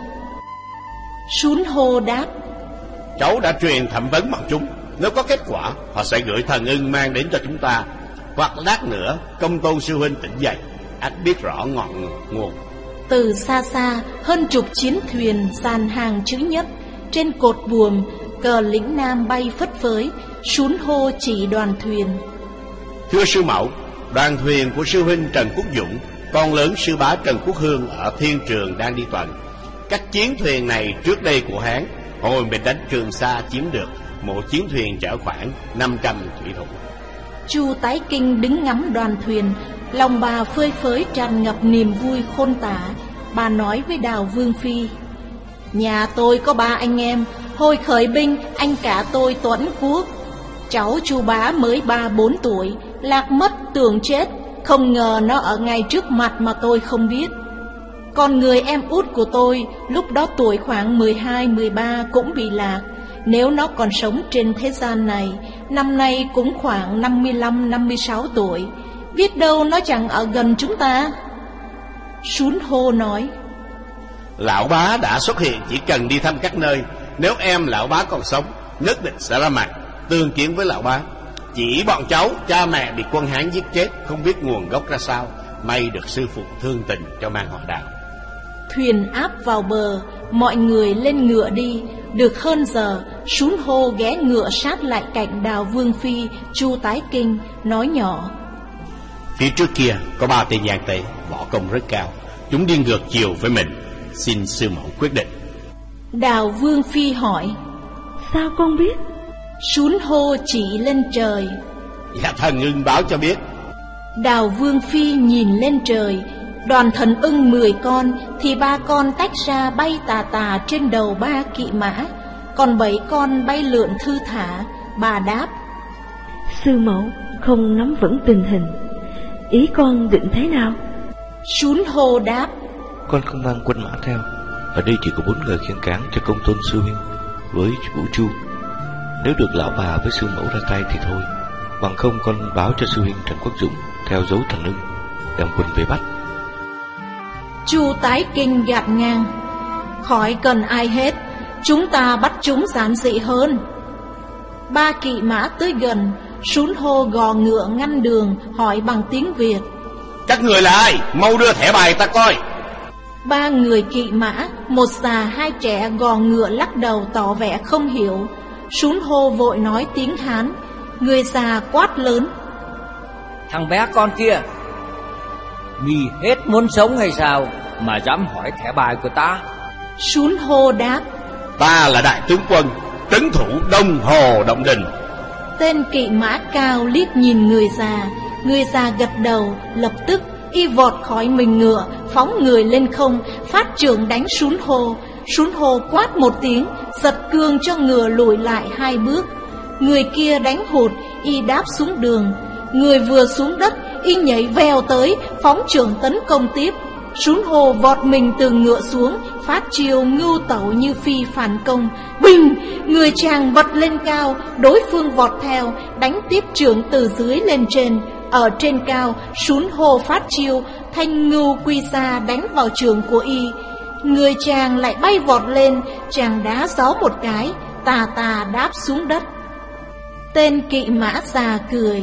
Sún Hô đáp: Cháu đã truyền thẩm vấn bọn chúng. Nếu có kết quả, họ sẽ gửi Thần Ưng mang đến cho chúng ta. Hoặc lát nữa Công Tôn sư huynh tỉnh dậy, ắt biết rõ ngọn nguồn. Từ xa xa, hơn chục chiến thuyền dàn hàng chữ nhất. Trên cột buồm, cờ lĩnh Nam bay phất phới. Sún Hô chỉ đoàn thuyền: Thưa sư mẫu, đoàn thuyền của sư huynh Trần Quốc Dũng, con lớn sư bá Trần Quốc Hương ở Thiên Trường đang đi tuần. Các chiến thuyền này trước đây của Hán, hồi mình đánh Trường Sa chiếm được, mỗi chiến thuyền chở khoảng năm trăm thủy thủ. Chu Tái Kinh đứng ngắm đoàn thuyền, lòng bà phơi phới tràn ngập niềm vui khôn tả. Bà nói với Đào Vương Phi: Nhà tôi có ba anh em, hồi khởi binh anh cả tôi Tuẫn Quốc. Cháu Chu Bá mới ba bốn tuổi, lạc mất tưởng chết, không ngờ nó ở ngay trước mặt mà tôi không biết. Còn người em út của tôi, lúc đó tuổi khoảng mười hai mười ba cũng bị lạc. Nếu nó còn sống trên thế gian này, năm nay cũng khoảng năm mươi lăm năm mươi sáu tuổi. Biết đâu nó chẳng ở gần chúng ta. Sún hô nói: Lão Bá đã xuất hiện, chỉ cần đi thăm các nơi. Nếu em Lão Bá còn sống, nhất định sẽ ra mặt tương kiến với Lão Bá. Chỉ bọn cháu, cha mẹ bị quân Hán giết chết, không biết nguồn gốc ra sao. May được sư phụ thương tình cho mang họ Đào. Thuyền áp vào bờ, mọi người lên ngựa đi. Được hơn giờ, Sún hô ghé ngựa sát lại cạnh Đào Vương Phi, Chu Tái Kinh, nói nhỏ: Phía trước kia có ba tên gian tế, võ công rất cao. Chúng đi ngược chiều với mình, xin sư mẫu quyết định. Đào Vương Phi hỏi: Sao con biết? Sún hô chỉ lên trời: Dạ thần ưng báo cho biết. Đào Vương Phi nhìn lên trời, đoàn thần ưng mười con thì ba con tách ra bay tà tà trên đầu ba kỵ mã, còn bảy con bay lượn thư thả. Bà đáp: Sư mẫu không nắm vững tình hình, ý con định thế nào? Sún hô đáp: Con không mang quân mã theo. Ở đây chỉ có bốn người khiêng cáng cho công tôn sư huynh với Vũ Chu. Nếu được lão bà với sư mẫu ra tay thì thôi, bằng không con báo cho sư huynh Trần Quốc Dũng theo dấu thần ưng đem quân về bắt. Chu Tái Kinh gạt ngang: Khỏi cần ai hết, chúng ta bắt chúng giản dị hơn. Ba kỵ mã tới gần, Sún hô gò ngựa ngăn đường, hỏi bằng tiếng Việt: Các người là ai? Mau đưa thẻ bài ta coi. Ba người kỵ mã, một già hai trẻ gò ngựa lắc đầu tỏ vẻ không hiểu. Sún hô vội nói tiếng Hán. Người già quát lớn: Thằng bé con kia, mì hết muốn sống hay sao mà dám hỏi thẻ bài của ta? Sún hô đáp: Ta là đại tướng quân, trấn thủ Đông Hồ Động Đình. Tên kỵ mã cao liếc nhìn người già. Người già gật đầu, lập tức y vọt khỏi mình ngựa, phóng người lên không, phát chưởng đánh Sún hô. Sún hô quát một tiếng, giật cương cho ngựa lùi lại hai bước. Người kia đánh hụt, y đáp xuống đường. Người vừa xuống đất, y nhảy vèo tới, phóng chưởng tấn công tiếp. Sún hô vọt mình từ ngựa xuống, phát chiêu ngưu tẩu như phi phản công. Bình, người chàng bật lên cao, đối phương vọt theo, đánh tiếp chưởng từ dưới lên trên. Ở trên cao, Sún hô phát chiêu thanh ngưu quy sa đánh vào chưởng của y. Người chàng lại bay vọt lên, chàng đá gió một cái, tà tà đáp xuống đất. Tên kỵ mã già cười: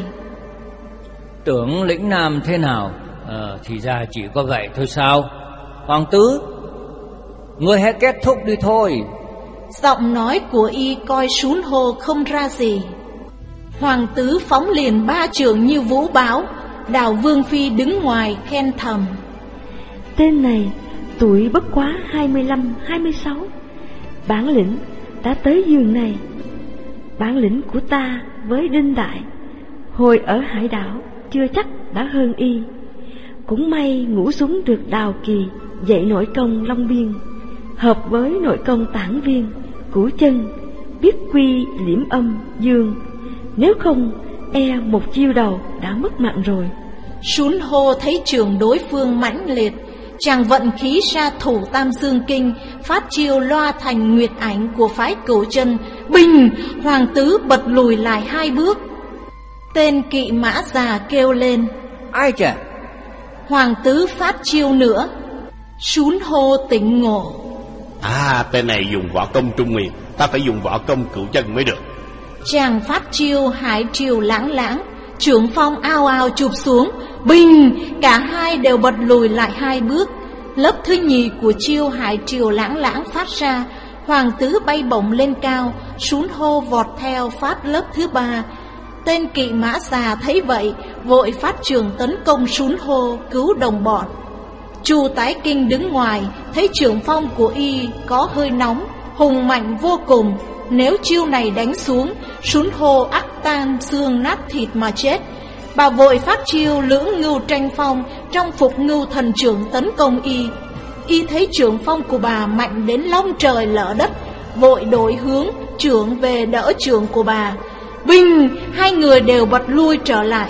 Tưởng lĩnh nam thế nào? Ờ, thì ra chỉ có vậy thôi sao? Hoàng tứ, ngươi hãy kết thúc đi thôi. Giọng nói của y coi Sún hô không ra gì. Hoàng tứ phóng liền ba chưởng như vũ bão. Đào Vương Phi đứng ngoài khen thầm: Tên này tuổi bất quá hai mươi lăm hai mươi sáu, bản lĩnh đã tới giường này. Bản lĩnh của ta với Đinh Đại hồi ở hải đảo chưa chắc đã hơn y. Cũng may ngũ súng được Đào Kỳ dạy nội công Long Biên, hợp với nội công Tản Viên, Củ Chân, biết quy liễm âm dương. Nếu không, e một chiêu đầu đã mất mạng rồi. Sún hô thấy trường đối phương mãnh liệt, chàng vận khí ra thủ Tam Dương Kinh, phát chiêu loa thành nguyệt ảnh của phái Cửu Chân. Bình, hoàng tứ bật lùi lại hai bước. Tên kỵ mã già kêu lên: Ai chả? Hoàng tứ phát chiêu nữa. Sún hô tỉnh ngộ: À, tên này dùng võ công Trung Nguyên, ta phải dùng võ công Cửu Chân mới được. Chàng phát chiêu hải triều lãng lãng, chưởng phong ao ao chụp xuống. Bình, cả hai đều bật lùi lại hai bước. Lớp thứ nhì của chiêu hải triều lãng lãng phát ra, hoàng tứ bay bổng lên cao. Sún hô vọt theo phát lớp thứ ba. Tên kỵ mã già thấy vậy, vội phát trường tấn công Sún hô, cứu đồng bọn. Chu Tái Kinh đứng ngoài, thấy chưởng phong của y có hơi nóng, hùng mạnh vô cùng. Nếu chiêu này đánh xuống, Sún hô ắt tan xương nát thịt mà chết. Bà vội phát chiêu lưỡng ngưu tranh phong, trong phục ngưu thần trưởng tấn công y. y thấy trường phong của bà mạnh đến long trời lở đất, vội đổi hướng trưởng về đỡ trường của bà. Binh, hai người đều bật lui trở lại.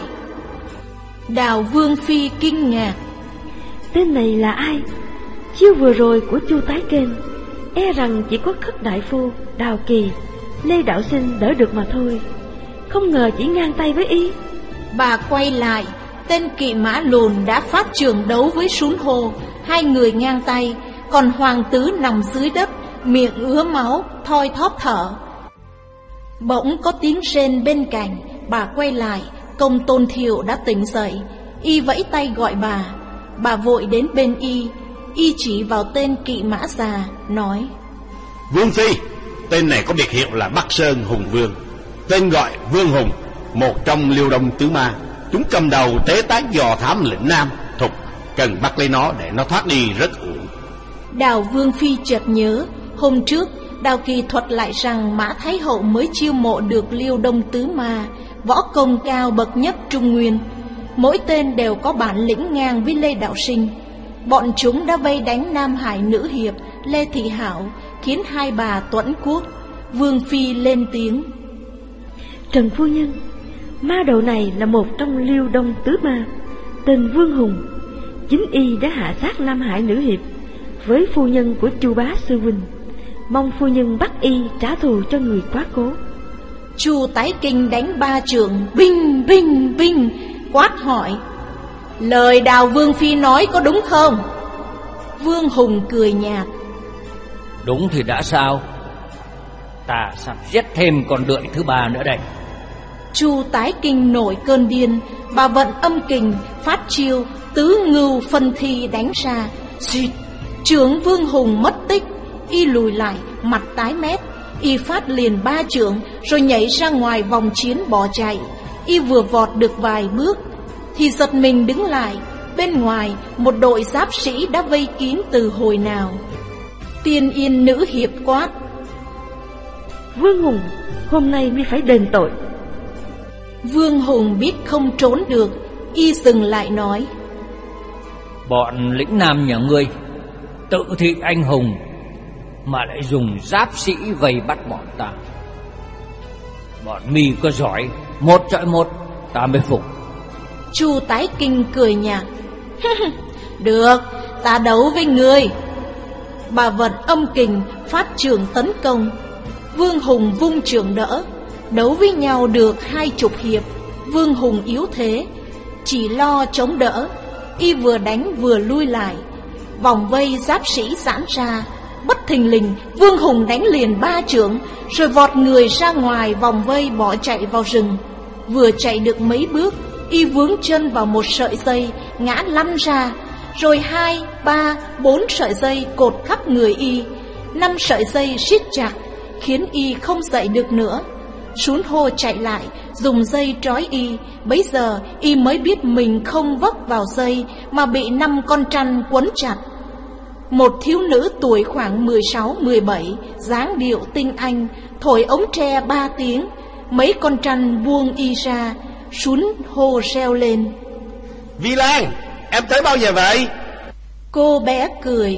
Đào Vương Phi kinh ngạc. Tên này là ai? Chiêu vừa rồi của Chu Tái Kênh e rằng chỉ có Khất Đại Phu, Đào Kỳ, Lê Đạo Sinh đỡ được mà thôi, không ngờ chỉ ngang tay với y. Bà quay lại, tên kỵ mã lùn đã phát trường đấu với Sún Hô, hai người ngang tay, còn hoàng tứ nằm dưới đất, miệng ứa máu, thoi thóp thở. Bỗng có tiếng rên bên cạnh, bà quay lại, Công Tôn Thiệu đã tỉnh dậy, y vẫy tay gọi bà. Bà vội đến bên y, y chỉ vào tên kỵ mã già, nói: Vương Phi, tên này có biệt hiệu là Bắc Sơn Hùng Vương, tên gọi Vương Hùng, một trong Liêu Đông Tứ Ma. Chúng cầm đầu tế tác dò thám lĩnh Nam, Thục, cần bắt lấy nó để nó thoát đi rất uổng. Đào Vương Phi chợt nhớ, hôm trước Đào Kỳ thuật lại rằng Mã Thái Hậu mới chiêu mộ được Liêu Đông Tứ Ma, võ công cao bậc nhất Trung Nguyên. Mỗi tên đều có bản lĩnh ngang với Lê Đạo Sinh. Bọn chúng đã vây đánh Nam Hải nữ hiệp Lê Thị Hảo, khiến hai bà tuẫn quốc. Vương Phi lên tiếng: Trần phu nhân, ma đầu này là một trong Liêu Đông Tứ Ma, tên Vương Hùng. Chính y đã hạ sát Nam Hải nữ hiệp với phu nhân của Chu bá sư huynh, mong phu nhân bắt y trả thù cho người quá cố. Chu Tái Kinh đánh ba trượng, binh binh binh, quát hỏi: Lời Đào Vương Phi nói có đúng không? Vương Hùng cười nhạt: Đúng thì đã sao? Ta sắp giết thêm con đợi thứ ba nữa đây. Chu Tái Kinh nổi cơn điên, bà vận âm kình phát chiêu tứ ngưu phân thi đánh ra. Xịt, chưởng Vương Hùng mất tích, y lùi lại, mặt tái mét. Y phát liền ba chưởng rồi nhảy ra ngoài vòng chiến bỏ chạy. Y vừa vọt được vài bước thì giật mình đứng lại. Bên ngoài một đội giáp sĩ đã vây kín từ hồi nào. Tiên Yên nữ hiệp quát: Vương Hùng, hôm nay mới phải đền tội. Vương Hùng biết không trốn được, y dừng lại nói: Bọn lĩnh Nam nhà ngươi tự thị anh hùng mà lại dùng giáp sĩ vây bắt bọn ta. Bọn mi có giỏi, một chọi một ta mới phục. Chu Tái Kinh cười nhạt: Được, ta đấu với ngươi. Bà vận âm kình phát trường tấn công. Vương Hùng vung trường đỡ. Đấu với nhau được hai chục hiệp, Vương Hùng yếu thế, chỉ lo chống đỡ. Y vừa đánh vừa lui lại. Vòng vây giáp sĩ giãn ra. Bất thình lình, Vương Hùng đánh liền ba chưởng, rồi vọt người ra ngoài vòng vây bỏ chạy vào rừng. Vừa chạy được mấy bước, y vướng chân vào một sợi dây, ngã lăn ra. Rồi hai, ba, bốn sợi dây cột khắp người y. Năm sợi dây siết chặt, khiến y không dậy được nữa. Sún Hô chạy lại, dùng dây trói y. Bấy giờ y mới biết mình không vấp vào dây, mà bị năm con trăn quấn chặt. Một thiếu nữ tuổi khoảng mười sáu mười bảy, dáng điệu tinh anh, thổi ống tre ba tiếng. Mấy con trăn buông y ra. Sún Hô reo lên: Vi Lan, em tới bao giờ vậy? Cô bé cười: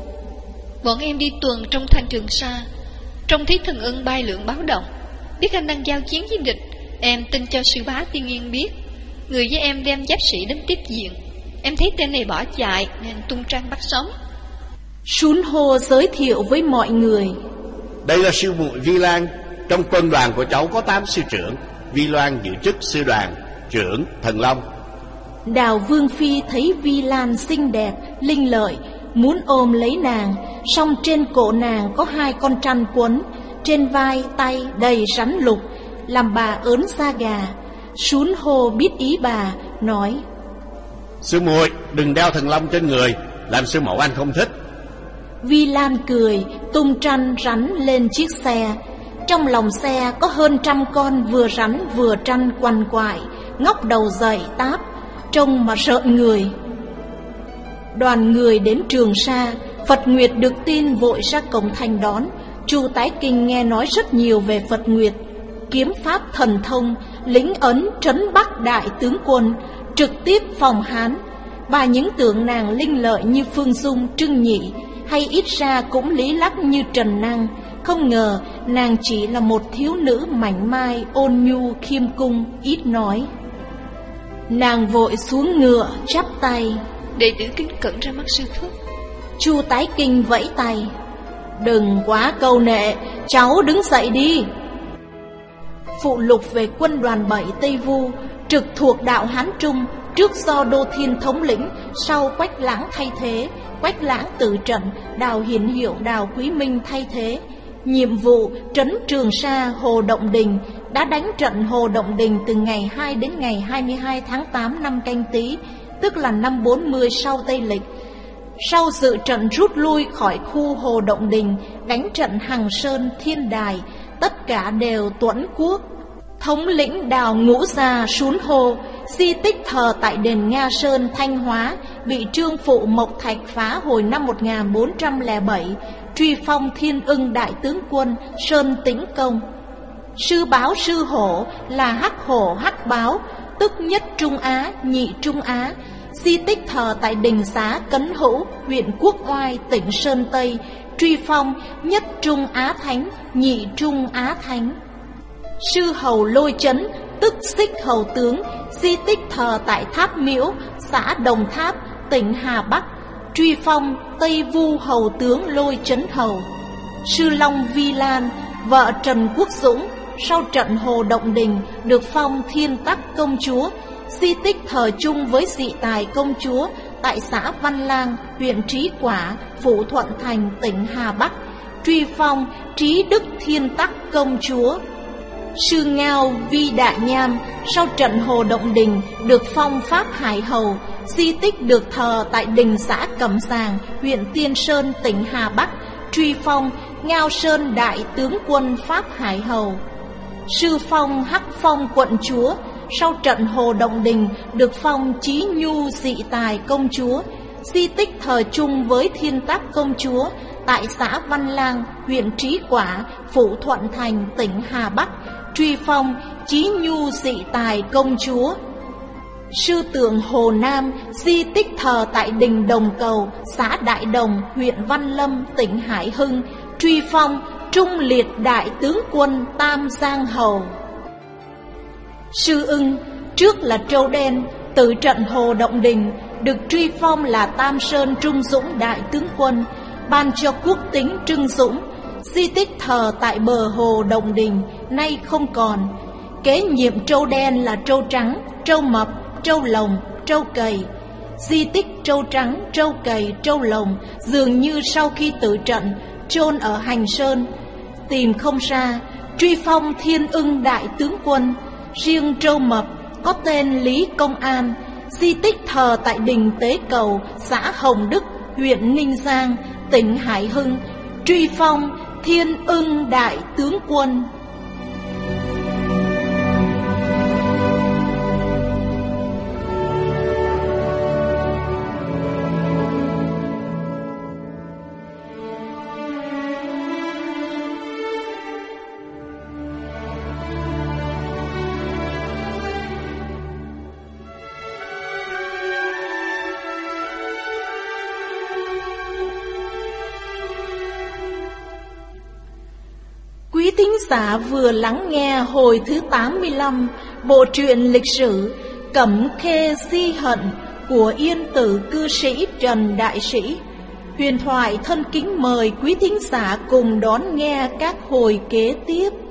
Bọn em đi tuần trong thành Trường Sa, trông thấy thần ưng bay lượn báo động, biết anh đang giao chiến với địch. Em tin cho sư bá Tiên Yên biết. Người với em đem giáp sĩ đến tiếp diện. Em thấy tên này bỏ chạy nên tung trang bắt sống. Sún Hô giới thiệu với mọi người: Đây là sư muội Vi Lan. Trong quân đoàn của cháu có tám sư trưởng. Vi Lan giữ chức sư đoàn trưởng Thần Long. Đào Vương Phi thấy Vi Lan xinh đẹp, linh lợi, muốn ôm lấy nàng. Song trên cổ nàng có hai con trăn quấn, trên vai tay đầy rắn lục, làm bà ớn da gà. Sún Hô biết ý bà, nói: Sư muội đừng đeo Thần Long trên người, làm sư mẫu anh không thích. Vi Lan cười, tung trăn rắn lên chiếc xe. Trong lòng xe có hơn trăm con vừa rắn vừa trăn quằn quại, ngóc đầu dậy táp, trông mà rợn người. Đoàn người đến Trường Sa, Phật Nguyệt được tin vội ra cổng thành đón. Chu Tái Kinh nghe nói rất nhiều về Phật Nguyệt, kiếm pháp thần thông, lĩnh ấn trấn Bắc đại tướng quân, trực tiếp phòng Hán. Bà những tưởng nàng linh lợi như Phương Dung, Trưng Nhị, hay ít ra cũng lý lắc như Trần Năng. Không ngờ nàng chỉ là một thiếu nữ mảnh mai, ôn nhu, khiêm cung, ít nói. Nàng vội xuống ngựa, chắp tay. Đệ tử kính cẩn ra mắt sư thúc. Chu Tái Kinh vẫy tay. Đừng quá câu nệ, cháu đứng dậy đi. Phụ lục về quân đoàn bảy Tây Vu, trực thuộc đạo Hán Trung, trước do Đô Thiên thống lĩnh, sau Quách Lãng thay thế. Quách Lãng từ trận, Đào Hiển Hiệu, Đào Quý Minh thay thế. Nhiệm vụ trấn Trường Sa, Hồ Động Đình. Đã đánh trận Hồ Động Đình từ ngày hai đến ngày hai mươi hai tháng tám năm Canh Tý, tức là năm bốn mươi sau Tây Lịch. Sau dự trận rút lui khỏi khu Hồ Động Đình, đánh trận Hằng Sơn, Thiên Đài, tất cả đều tuẫn quốc. Thống lĩnh Đào Ngũ Gia Sún Hô, di tích thờ tại đền Nga Sơn, Thanh Hóa, bị Trương Phụ Mộc Thạch phá hồi năm một nghìn bốn trăm lẻ bảy, truy phong Thiên Ưng đại tướng quân, Sơn Tĩnh Công. Sư Báo Sư Hổ là Hắc Hổ Hắc Báo, tức nhất Trung Á, nhị Trung Á. Di tích thờ tại đình Xá Cấn Hữu, huyện Quốc Oai, tỉnh Sơn Tây, truy phong nhất Trung Á Thánh, nhị Trung Á Thánh. Sư Hầu Lôi Chấn, tức Xích Hầu Tướng, di tích thờ tại Tháp Miễu, xã Đồng Tháp, tỉnh Hà Bắc, truy phong Tây Vu Hầu Tướng Lôi Chấn Hầu. Sư Long Vi Lan, vợ Trần Quốc Dũng, sau trận Hồ Động Đình được phong Thiên Tắc Công Chúa, di tích thờ chung với Dị Tài Công Chúa tại xã Văn Lang, huyện Trí Quả, phủ Thuận Thành, tỉnh Hà Bắc, truy phong Trí Đức Thiên Tắc Công Chúa. Sư Ngao Vi Đại Nham, sau trận Hồ Động Đình được phong Pháp Hải Hầu, di tích được thờ tại đình xã Cẩm Sàng, huyện Tiên Sơn, tỉnh Hà Bắc, truy phong Ngao Sơn Đại Tướng quân Pháp Hải Hầu. Sư Phong Hắc Phong Quận Chúa, sau trận Hồ Động Đình được phong Chí Nhu Dị Tài Công Chúa, di tích thờ chung với Thiên Tắc Công Chúa tại xã Văn Lang, huyện Trí Quả, phủ Thuận Thành, tỉnh Hà Bắc, truy phong Chí Nhu Dị Tài Công Chúa. Sư Tượng Hồ Nam, di tích thờ tại đình Đồng Cầu, xã Đại Đồng, huyện Văn Lâm, tỉnh Hải Hưng, truy phong Trung Liệt Đại Tướng quân Tam Giang Hầu. Sư Ưng, trước là Trâu Đen, từ trận Hồ Động Đình được truy phong là Tam Sơn Trung Dũng Đại Tướng quân, ban cho quốc tính Trưng Dũng, di tích thờ tại bờ Hồ Động Đình nay không còn. Kế nhiệm Trâu Đen là Trâu Trắng, Trâu Mập, Trâu Lồng, Trâu Cầy. Di tích Trâu Trắng, Trâu Cầy, Trâu Lồng dường như sau khi tử trận chôn ở Hành Sơn, tìm không ra, truy phong Thiên Ưng Đại Tướng quân. Riêng Trâu Mập có tên Lý Công An, di tích thờ tại đình Tế Cầu, xã Hồng Đức, huyện Ninh Giang, tỉnh Hải Hưng, truy phong Thiên Ưng Đại Tướng quân. Quý thính giả vừa lắng nghe hồi thứ tám mươi lăm bộ truyện lịch sử Cẩm Khê Di Hận của Yên Tử cư sĩ Trần Đại Sĩ. Huyền Thoại thân kính mời quý thính giả cùng đón nghe các hồi kế tiếp.